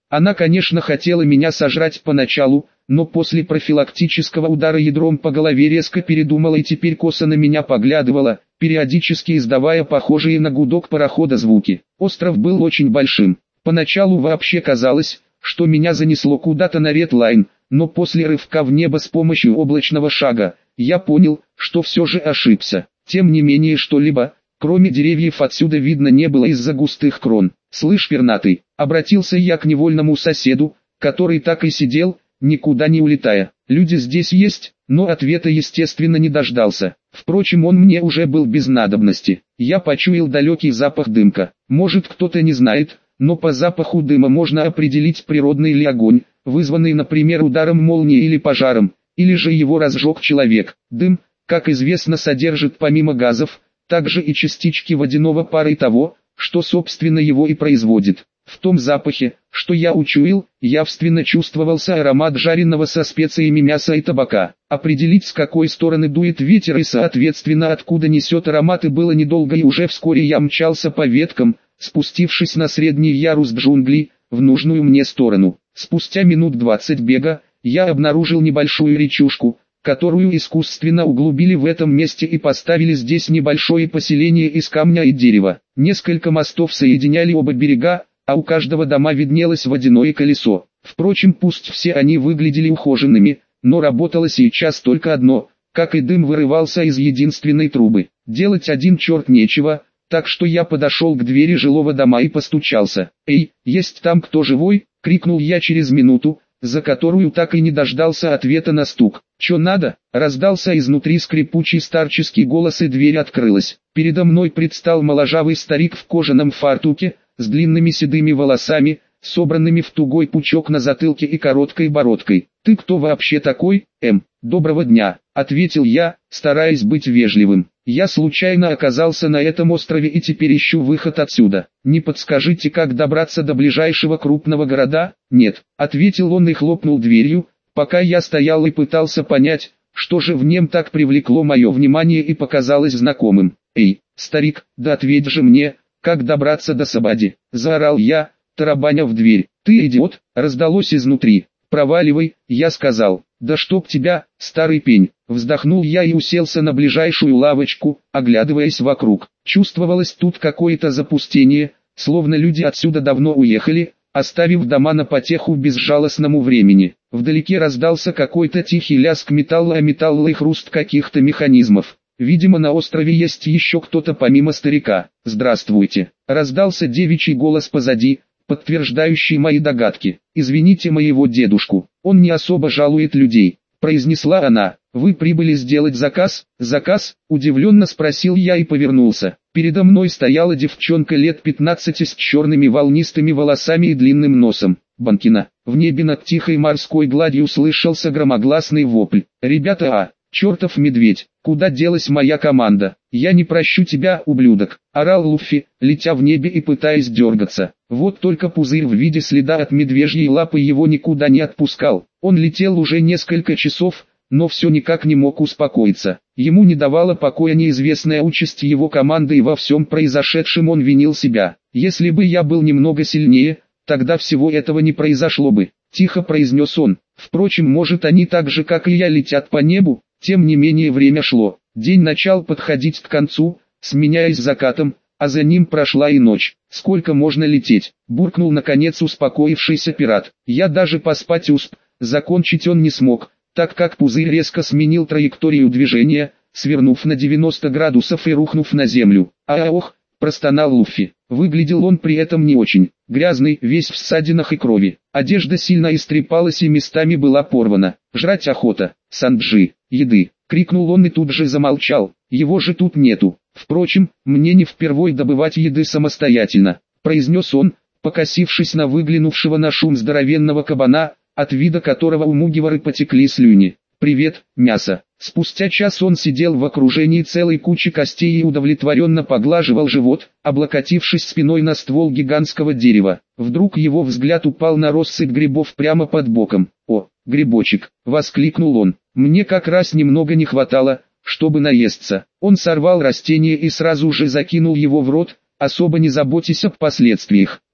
Speaker 1: Она, конечно, хотела меня сожрать поначалу, но после профилактического удара ядром по голове резко передумала и теперь косо на меня поглядывала, периодически издавая похожие на гудок парохода звуки. Остров был очень большим. Поначалу вообще казалось, что меня занесло куда-то на Редлайн, но после рывка в небо с помощью облачного шага, я понял, что все же ошибся. Тем не менее что-либо, кроме деревьев, отсюда видно не было из-за густых крон. «Слышь, пернатый», — обратился я к невольному соседу, который так и сидел, никуда не улетая. «Люди здесь есть?» Но ответа естественно не дождался. Впрочем, он мне уже был без надобности. Я почуял далекий запах дымка. Может, кто-то не знает, но по запаху дыма можно определить, природный ли огонь, вызванный, например, ударом молнии или пожаром, или же его разжег человек. Дым, как известно, содержит помимо газов, также и частички водяного пара и того, что собственно его и производит. В том запахе, что я учуял, явственно чувствовался аромат жареного со специями мяса и табака. Определить, с какой стороны дует ветер и соответственно откуда несет ароматы, было недолго, и уже вскоре я мчался по веткам, спустившись на средний ярус джунглей, в нужную мне сторону. Спустя минут двадцать бега, я обнаружил небольшую речушку, которую искусственно углубили в этом месте и поставили здесь небольшое поселение из камня и дерева. Несколько мостов соединяли оба берега, а у каждого дома виднелось водяное колесо. Впрочем, пусть все они выглядели ухоженными, но работало сейчас только одно, как и дым вырывался из единственной трубы. Делать один черт нечего, так что я подошел к двери жилого дома и постучался. «Эй, есть там кто живой?» — крикнул я через минуту, за которую так и не дождался ответа на стук. «Чё надо?» — раздался изнутри скрипучий старческий голос, и дверь открылась. Передо мной предстал моложавый старик в кожаном фартуке, с длинными седыми волосами, собранными в тугой пучок на затылке и короткой бородкой. «Ты кто вообще такой, Эм?» «Доброго дня», — ответил я, стараясь быть вежливым. «Я случайно оказался на этом острове и теперь ищу выход отсюда. Не подскажите, как добраться до ближайшего крупного города?» «Нет», — ответил он и хлопнул дверью, пока я стоял и пытался понять, что же в нем так привлекло мое внимание и показалось знакомым. «Эй, старик, да ответь же мне, как добраться до Сабади?» — заорал я, тарабаня в дверь. «Ты идиот!» — раздалось изнутри. «Проваливай», — я сказал. «Да чтоб тебя, старый пень!» Вздохнул я и уселся на ближайшую лавочку, оглядываясь вокруг. Чувствовалось тут какое-то запустение, словно люди отсюда давно уехали, оставив дома на потеху безжалостному времени. Вдалеке раздался какой-то тихий лязг металла о металл и хруст каких-то механизмов. Видимо, на острове есть еще кто-то помимо старика. «Здравствуйте!» — раздался девичий голос позади, подтверждающий мои догадки. «Извините моего дедушку, он не особо жалует людей», — произнесла она. «Вы прибыли сделать заказ?» «Заказ?» — удивленно спросил я и повернулся. Передо мной стояла девчонка лет пятнадцати с черными волнистыми волосами и длинным носом. «Банкина!» В небе над тихой морской гладью слышался громогласный вопль. «Ребята, а, чертов медведь, куда делась моя команда? Я не прощу тебя, ублюдок!» — орал Луффи, летя в небе и пытаясь дергаться. Вот только пузырь в виде следа от медвежьей лапы его никуда не отпускал. Он летел уже несколько часов, но все никак не мог успокоиться. Ему не давала покоя неизвестная участь его команды, и во всем произошедшем он винил себя. «Если бы я был немного сильнее, тогда всего этого не произошло бы», — тихо произнес он. «Впрочем, может, они так же, как и я, летят по небу?» Тем не менее время шло. День начал подходить к концу, сменяясь закатом, а за ним прошла и ночь. «Сколько можно лететь?» — буркнул наконец успокоившийся пират. Я даже поспать усп, закончить он не смог, так как пузырь резко сменил траекторию движения, свернув на девяносто градусов и рухнув на землю. «А ох!» — простонал Луффи. Выглядел он при этом не очень. Грязный, весь в ссадинах и крови. Одежда сильно истрепалась и местами была порвана. «Жрать охота, Санджи, еды!» — крикнул он и тут же замолчал. «Его же тут нету. Впрочем, мне не впервой добывать еды самостоятельно», — произнес он, покосившись на выглянувшего на шум здоровенного кабана, от вида которого у Мугивары потекли слюни. «Привет, мясо!» Спустя час он сидел в окружении целой кучи костей и удовлетворенно поглаживал живот, облокотившись спиной на ствол гигантского дерева. Вдруг его взгляд упал на россыпь грибов прямо под боком. «О, грибочек!» — воскликнул он. «Мне как раз немного не хватало, чтобы наесться». Он сорвал растение и сразу же закинул его в рот, особо не заботясь об последствиях.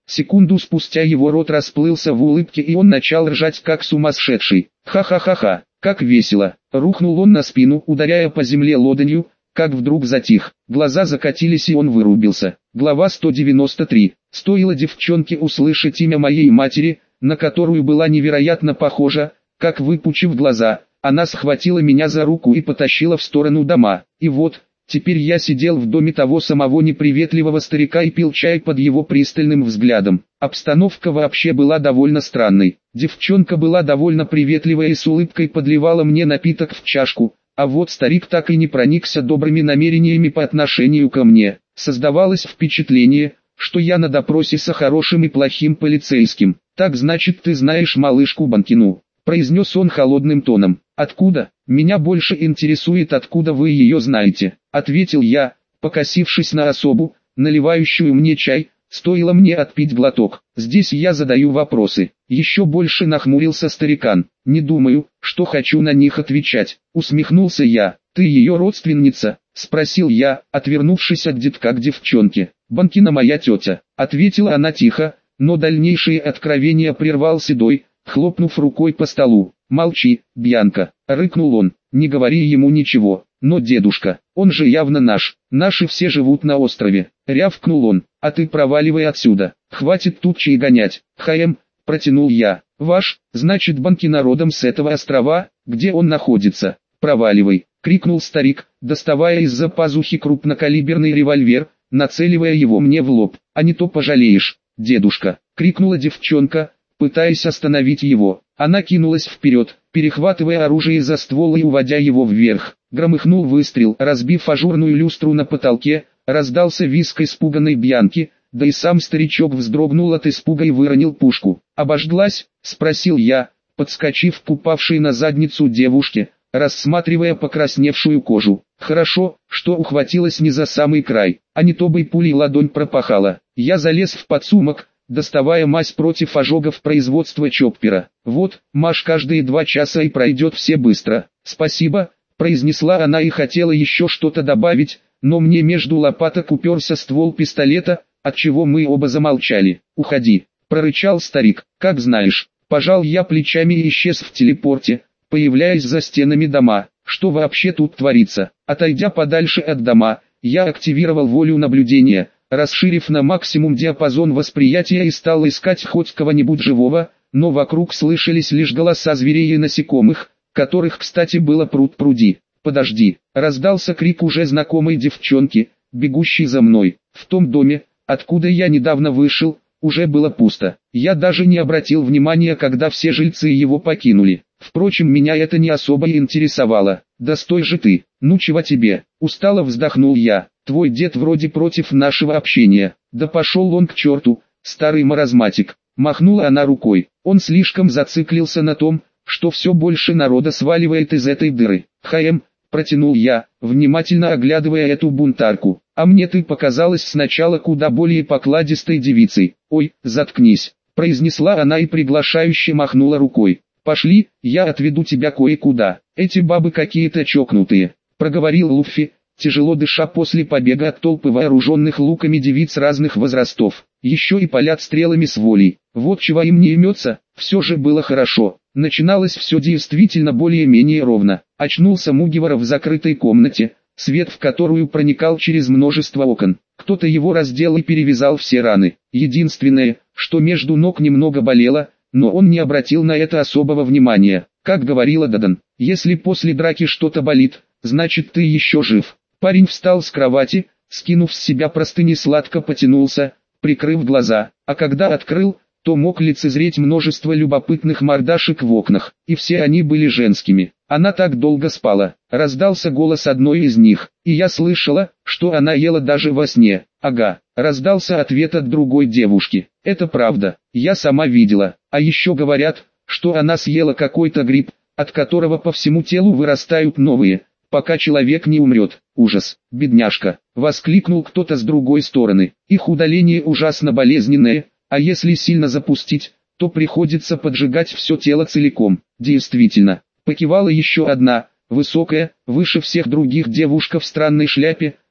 Speaker 1: Секунду спустя его рот расплылся в улыбке и он начал ржать как сумасшедший. Ха-ха-ха-ха, как весело. Рухнул он на спину, ударяя по земле лодынью, как вдруг затих. Глаза закатились и он вырубился. Глава сто девяносто три. Стоило девчонке услышать имя моей матери, на которую была невероятно похожа, как выпучив глаза, она схватила меня за руку и потащила в сторону дома. И вот, теперь я сидел в доме того самого неприветливого старика и пил чай под его пристальным взглядом. Обстановка вообще была довольно странной. Девчонка была довольно приветливая и с улыбкой подливала мне напиток в чашку, а вот старик так и не проникся добрыми намерениями по отношению ко мне. Создавалось впечатление, что я на допросе со хорошим и плохим полицейским. «Так значит ты знаешь малышку Банкину», — произнес он холодным тоном. «Откуда? Меня больше интересует, откуда вы ее знаете», — ответил я, покосившись на особу, наливающую мне чай. Стоило мне отпить глоток. «Здесь я задаю вопросы». Еще больше нахмурился старикан. «Не думаю, что хочу на них отвечать», — усмехнулся я. «Ты ее родственница?» — спросил я, отвернувшись от детка к девчонке. «Банкина моя тетя», — ответила она тихо, но дальнейшие откровения прервал Седой, хлопнув рукой по столу. «Молчи, Бьянка», — рыкнул он, — «не говори ему ничего». «Но дедушка, он же явно наш, наши все живут на острове», — рявкнул он, — «а ты проваливай отсюда, хватит тут чай гонять». «Хаем», — протянул я. «Ваш, значит Банкина родом с этого острова, где он находится». «Проваливай», — крикнул старик, доставая из-за пазухи крупнокалиберный револьвер, нацеливая его мне в лоб. «А не то пожалеешь, дедушка», — крикнула девчонка, пытаясь остановить его. Она кинулась вперед, перехватывая оружие за ствол и уводя его вверх. Громыхнул выстрел, разбив ажурную люстру на потолке, раздался визг испуганной Бьянки, да и сам старичок вздрогнул от испуга и выронил пушку. «Обожглась?» — спросил я, подскочив к упавшей на задницу девушке, рассматривая покрасневшую кожу. «Хорошо, что ухватилась не за самый край, а не то бы и пулей ладонь пропахала». Я залез в подсумок, доставая мазь против ожогов производства Чоппера. «Вот, мажь каждые два часа и пройдет все быстро». «Спасибо», — произнесла она и хотела еще что-то добавить, но мне между лопаток уперся ствол пистолета, отчего мы оба замолчали. «Уходи», — прорычал старик. «Как знаешь». Пожал я плечами и исчез в телепорте, появляясь за стенами дома. Что вообще тут творится? Отойдя подальше от дома, я активировал волю наблюдения, расширив на максимум диапазон восприятия и стал искать хоть кого-нибудь живого, но вокруг слышались лишь голоса зверей и насекомых, которых, кстати, было пруд-пруди. «Подожди!» — раздался крик уже знакомой девчонки, бегущей за мной. В том доме, откуда я недавно вышел, уже было пусто. Я даже не обратил внимания, когда все жильцы его покинули. Впрочем, меня это не особо и интересовало. «Да стой же ты! Ну чего тебе?» — устало вздохнул я. «Твой дед вроде против нашего общения». «Да пошел он к черту, старый маразматик!» — махнула она рукой. «Он слишком зациклился на том, что все больше народа сваливает из этой дыры». «Хаем», — протянул я, внимательно оглядывая эту бунтарку. «А мне ты показалась сначала куда более покладистой девицей». «Ой, заткнись», — произнесла она и приглашающе махнула рукой. «Пошли, я отведу тебя кое-куда. Эти бабы какие-то чокнутые», — проговорил Луффи, тяжело дыша после побега от толпы вооруженных луками девиц разных возрастов. Еще и палят стрелами с волей. Вот чего им не имется, все же было хорошо. Начиналось все действительно более-менее ровно. Очнулся Мугивара в закрытой комнате, свет в которую проникал через множество окон. Кто-то его раздел и перевязал все раны. Единственное, что между ног немного болело, но он не обратил на это особого внимания. Как говорила Дадан, если после драки что-то болит, значит ты еще жив. Парень встал с кровати, скинув с себя простыни, сладко потянулся, прикрыв глаза, а когда открыл, то мог лицезреть множество любопытных мордашек в окнах, и все они были женскими. Она так долго спала. Раздался голос одной из них, и я слышала, что она ела даже во сне. Ага, раздался ответ от другой девушки. Это правда, я сама видела. А еще говорят, что она съела какой-то гриб, от которого по всему телу вырастают новые, пока человек не умрет. Ужас, бедняжка, воскликнул кто-то с другой стороны. Их удаление ужасно болезненное, а если сильно запустить, то приходится поджигать все тело целиком. Действительно, покивала еще одна, высокая, выше всех других девушка в странной шляпе,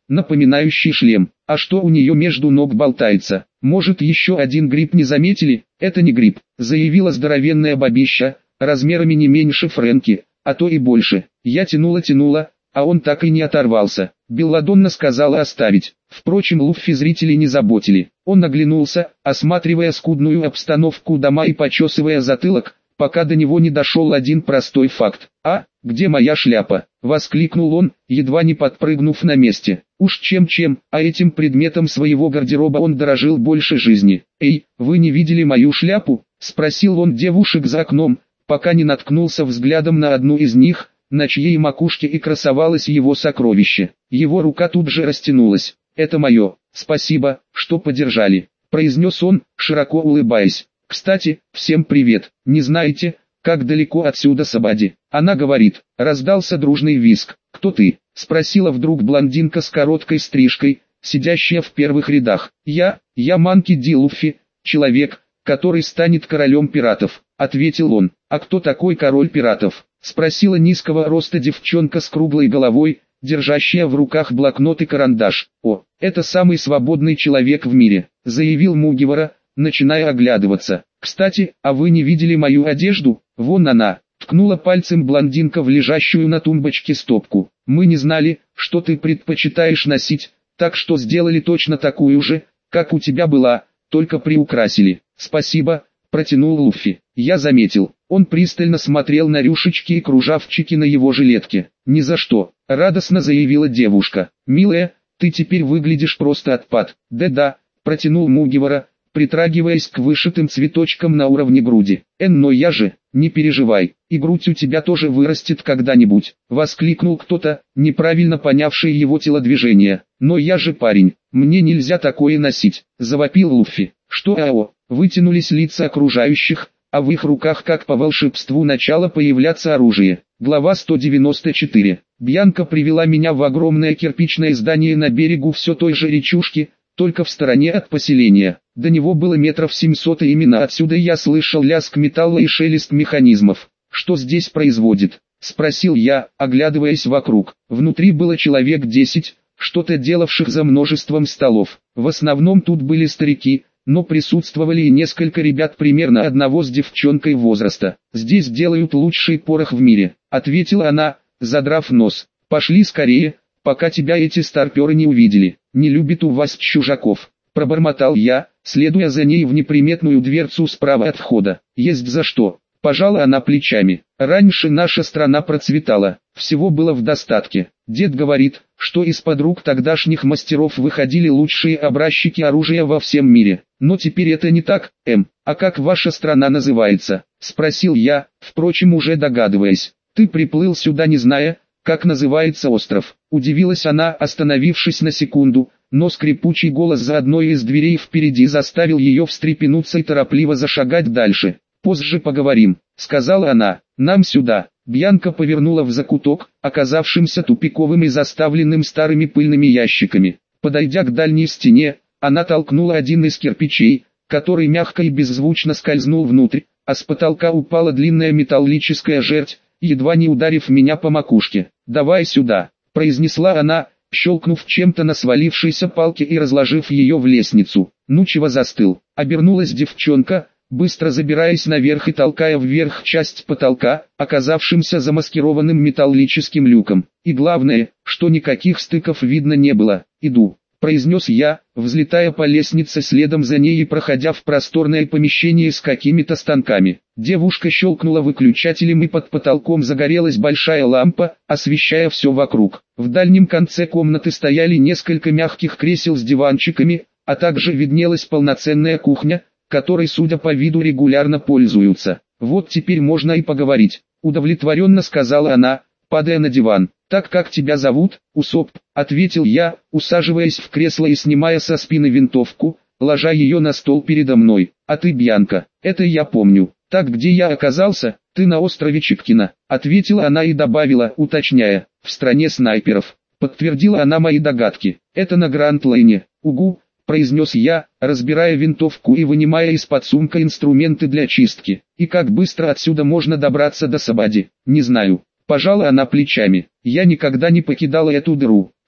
Speaker 1: напоминающий шлем. А что у нее между ног болтается? Может, еще один гриб не заметили? Это не гриб, заявила здоровенная бабища, размерами не меньше Фрэнки, а то и больше. Я тянула-тянула, а он так и не оторвался. Белладонна сказала оставить. Впрочем, Луффи зрителей не заботили. Он оглянулся, осматривая скудную обстановку дома и почесывая затылок, пока до него не дошел один простой факт. «А, где моя шляпа?» — воскликнул он, едва не подпрыгнув на месте. Уж чем-чем, а этим предметом своего гардероба он дорожил больше жизни. «Эй, вы не видели мою шляпу?» — спросил он девушек за окном, пока не наткнулся взглядом на одну из них, на чьей макушке и красовалось его сокровище. Его рука тут же растянулась. «Это мое, спасибо, что подержали», — произнес он, широко улыбаясь. «Кстати, всем привет, не знаете, как далеко отсюда Сабади?» Она говорит. Раздался дружный визг. «Кто ты?» — спросила вдруг блондинка с короткой стрижкой, сидящая в первых рядах. «Я, я Манки Ди Луффи, человек, который станет королем пиратов», — ответил он. «А кто такой король пиратов?» — спросила низкого роста девчонка с круглой головой, держащая в руках блокнот и карандаш. «О, это самый свободный человек в мире», — заявил Мугивара, начиная оглядываться. «Кстати, а вы не видели мою одежду? Вон она», — ткнула пальцем блондинка в лежащую на тумбочке стопку. «Мы не знали, что ты предпочитаешь носить, так что сделали точно такую же, как у тебя была, только приукрасили». «Спасибо», — протянул Луффи. Я заметил, он пристально смотрел на рюшечки и кружавчики на его жилетке. «Ни за что», — радостно заявила девушка. «Милая, ты теперь выглядишь просто отпад». «Да-да», — протянул Мугивара, притрагиваясь к вышитым цветочкам на уровне груди. «Эн, но я же, не переживай, и грудь у тебя тоже вырастет когда-нибудь», — воскликнул кто-то, неправильно понявший его телодвижение. «Но я же парень, мне нельзя такое носить», — завопил Луффи. «Что ао?» — вытянулись лица окружающих, а в их руках как по волшебству начало появляться оружие. Глава сто девяносто четыре. Бьянка привела меня в огромное кирпичное здание на берегу все той же речушки, только в стороне от поселения. До него было метров семьсот, и именно отсюда я слышал лязг металла и шелест механизмов. «Что здесь производит?» — спросил я, оглядываясь вокруг. Внутри было человек десять, что-то делавших за множеством столов. В основном тут были старики, но присутствовали и несколько ребят примерно одного с девчонкой возраста. «Здесь делают лучший порох в мире», — ответила она, задрав нос. «Пошли скорее, пока тебя эти старперы не увидели. Не любит у вас чужаков», — пробормотал я, следуя за ней в неприметную дверцу справа от входа. «Есть за что», — пожала она плечами. «Раньше наша страна процветала, всего было в достатке. Дед говорит, что из-под рук тогдашних мастеров выходили лучшие образчики оружия во всем мире. Но теперь это не так, эм. А как ваша страна называется?» — спросил я, впрочем уже догадываясь. «Ты приплыл сюда, не зная, как называется остров?» — удивилась она, остановившись на секунду, но скрипучий голос за одной из дверей впереди заставил ее встрепенуться и торопливо зашагать дальше. «Позже поговорим», — сказала она. «Нам сюда». Бьянка повернула в закуток, оказавшимся тупиковым и заставленным старыми пыльными ящиками. Подойдя к дальней стене, она толкнула один из кирпичей, который мягко и беззвучно скользнул внутрь, а с потолка упала длинная металлическая жерть, едва не ударив меня по макушке. «Давай сюда», — произнесла она, щелкнув чем-то на свалившейся палке и разложив ее в лестницу. «Ну чего застыл?» — обернулась девчонка, быстро забираясь наверх и толкая вверх часть потолка, оказавшимся замаскированным металлическим люком. «И главное, что никаких стыков видно не было. Иду», — произнес я, взлетая по лестнице следом за ней и проходя в просторное помещение с какими-то станками. Девушка щелкнула выключателем, и под потолком загорелась большая лампа, освещая все вокруг. В дальнем конце комнаты стояли несколько мягких кресел с диванчиками, а также виднелась полноценная кухня, которой, судя по виду, регулярно пользуются. «Вот теперь можно и поговорить», — удовлетворенно сказала она, падая на диван. «Так как тебя зовут?» «Усоп», — ответил я, усаживаясь в кресло и снимая со спины винтовку, ложа ее на стол передо мной. «А ты Бьянка?» «Это я помню. Так где я оказался?» «Ты на острове Читкина», — ответила она и добавила, уточняя. «В стране снайперов». Подтвердила она мои догадки. «Это на Гранд-Лейне». «Угу», — произнес я, разбирая винтовку и вынимая из-под сумка инструменты для чистки. «И как быстро отсюда можно добраться до Сабади?» «Не знаю». Пожала она плечами. «Я никогда не покидала эту дыру.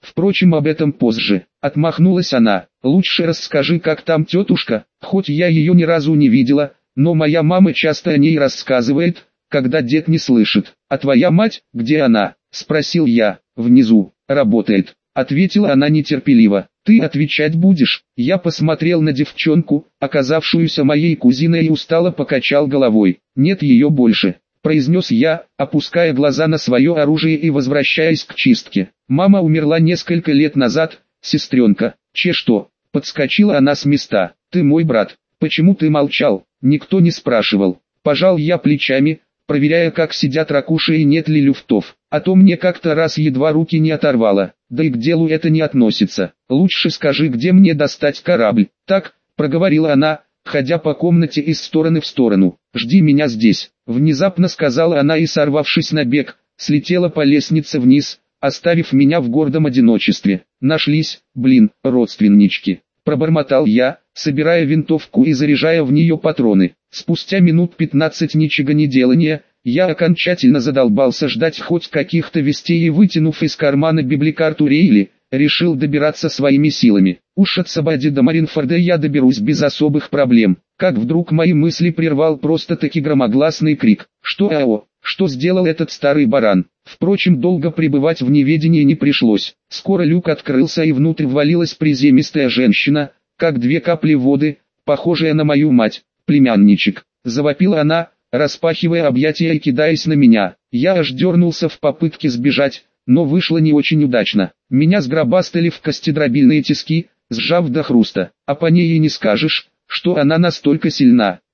Speaker 1: Впрочем, об этом позже. Отмахнулась она. Лучше расскажи, как там тетушка, хоть я ее ни разу не видела, но моя мама часто о ней рассказывает, когда дед не слышит. А твоя мать, где она? Спросил я. Внизу, работает. Ответила она нетерпеливо. Ты отвечать будешь? Я посмотрел на девчонку, оказавшуюся моей кузиной, и устало покачал головой. Нет ее больше, произнес я, опуская глаза на свое оружие и возвращаясь к чистке. Мама умерла несколько лет назад, сестренка. Че что? Подскочила она с места. Ты мой брат. Почему ты молчал? Никто не спрашивал. Пожал я плечами, проверяя, как сидят ракуши и нет ли люфтов. А то мне как-то раз едва руки не оторвало. Да и к делу это не относится. Лучше скажи, где мне достать корабль. Так, проговорила она, ходя по комнате из стороны в сторону. Жди меня здесь. Внезапно сказала она и, сорвавшись на бег, слетела по лестнице вниз, оставив меня в гордом одиночестве. Нашлись, блин, родственнички. Пробормотал я, собирая винтовку и заряжая в нее патроны. Спустя минут пятнадцать ничего не делания, я окончательно задолбался ждать хоть каких-то вестей и, вытянув из кармана библикарту Рейли, решил добираться своими силами. Уж от Сабади до Маринфорда я доберусь без особых проблем. Как вдруг мои мысли прервал просто-таки громогласный крик. Что ао? Что сделал этот старый баран? Впрочем, долго пребывать в неведении не пришлось. Скоро люк открылся и внутрь ввалилась приземистая женщина, как две капли воды, похожая на мою мать. Племянничек. Завопила она, распахивая объятия и кидаясь на меня. Я аж дернулся в попытке сбежать, но вышло не очень удачно. Меня сгробастали в костедробильные тиски, сжав до хруста. А по ней и не скажешь, что она настолько сильна.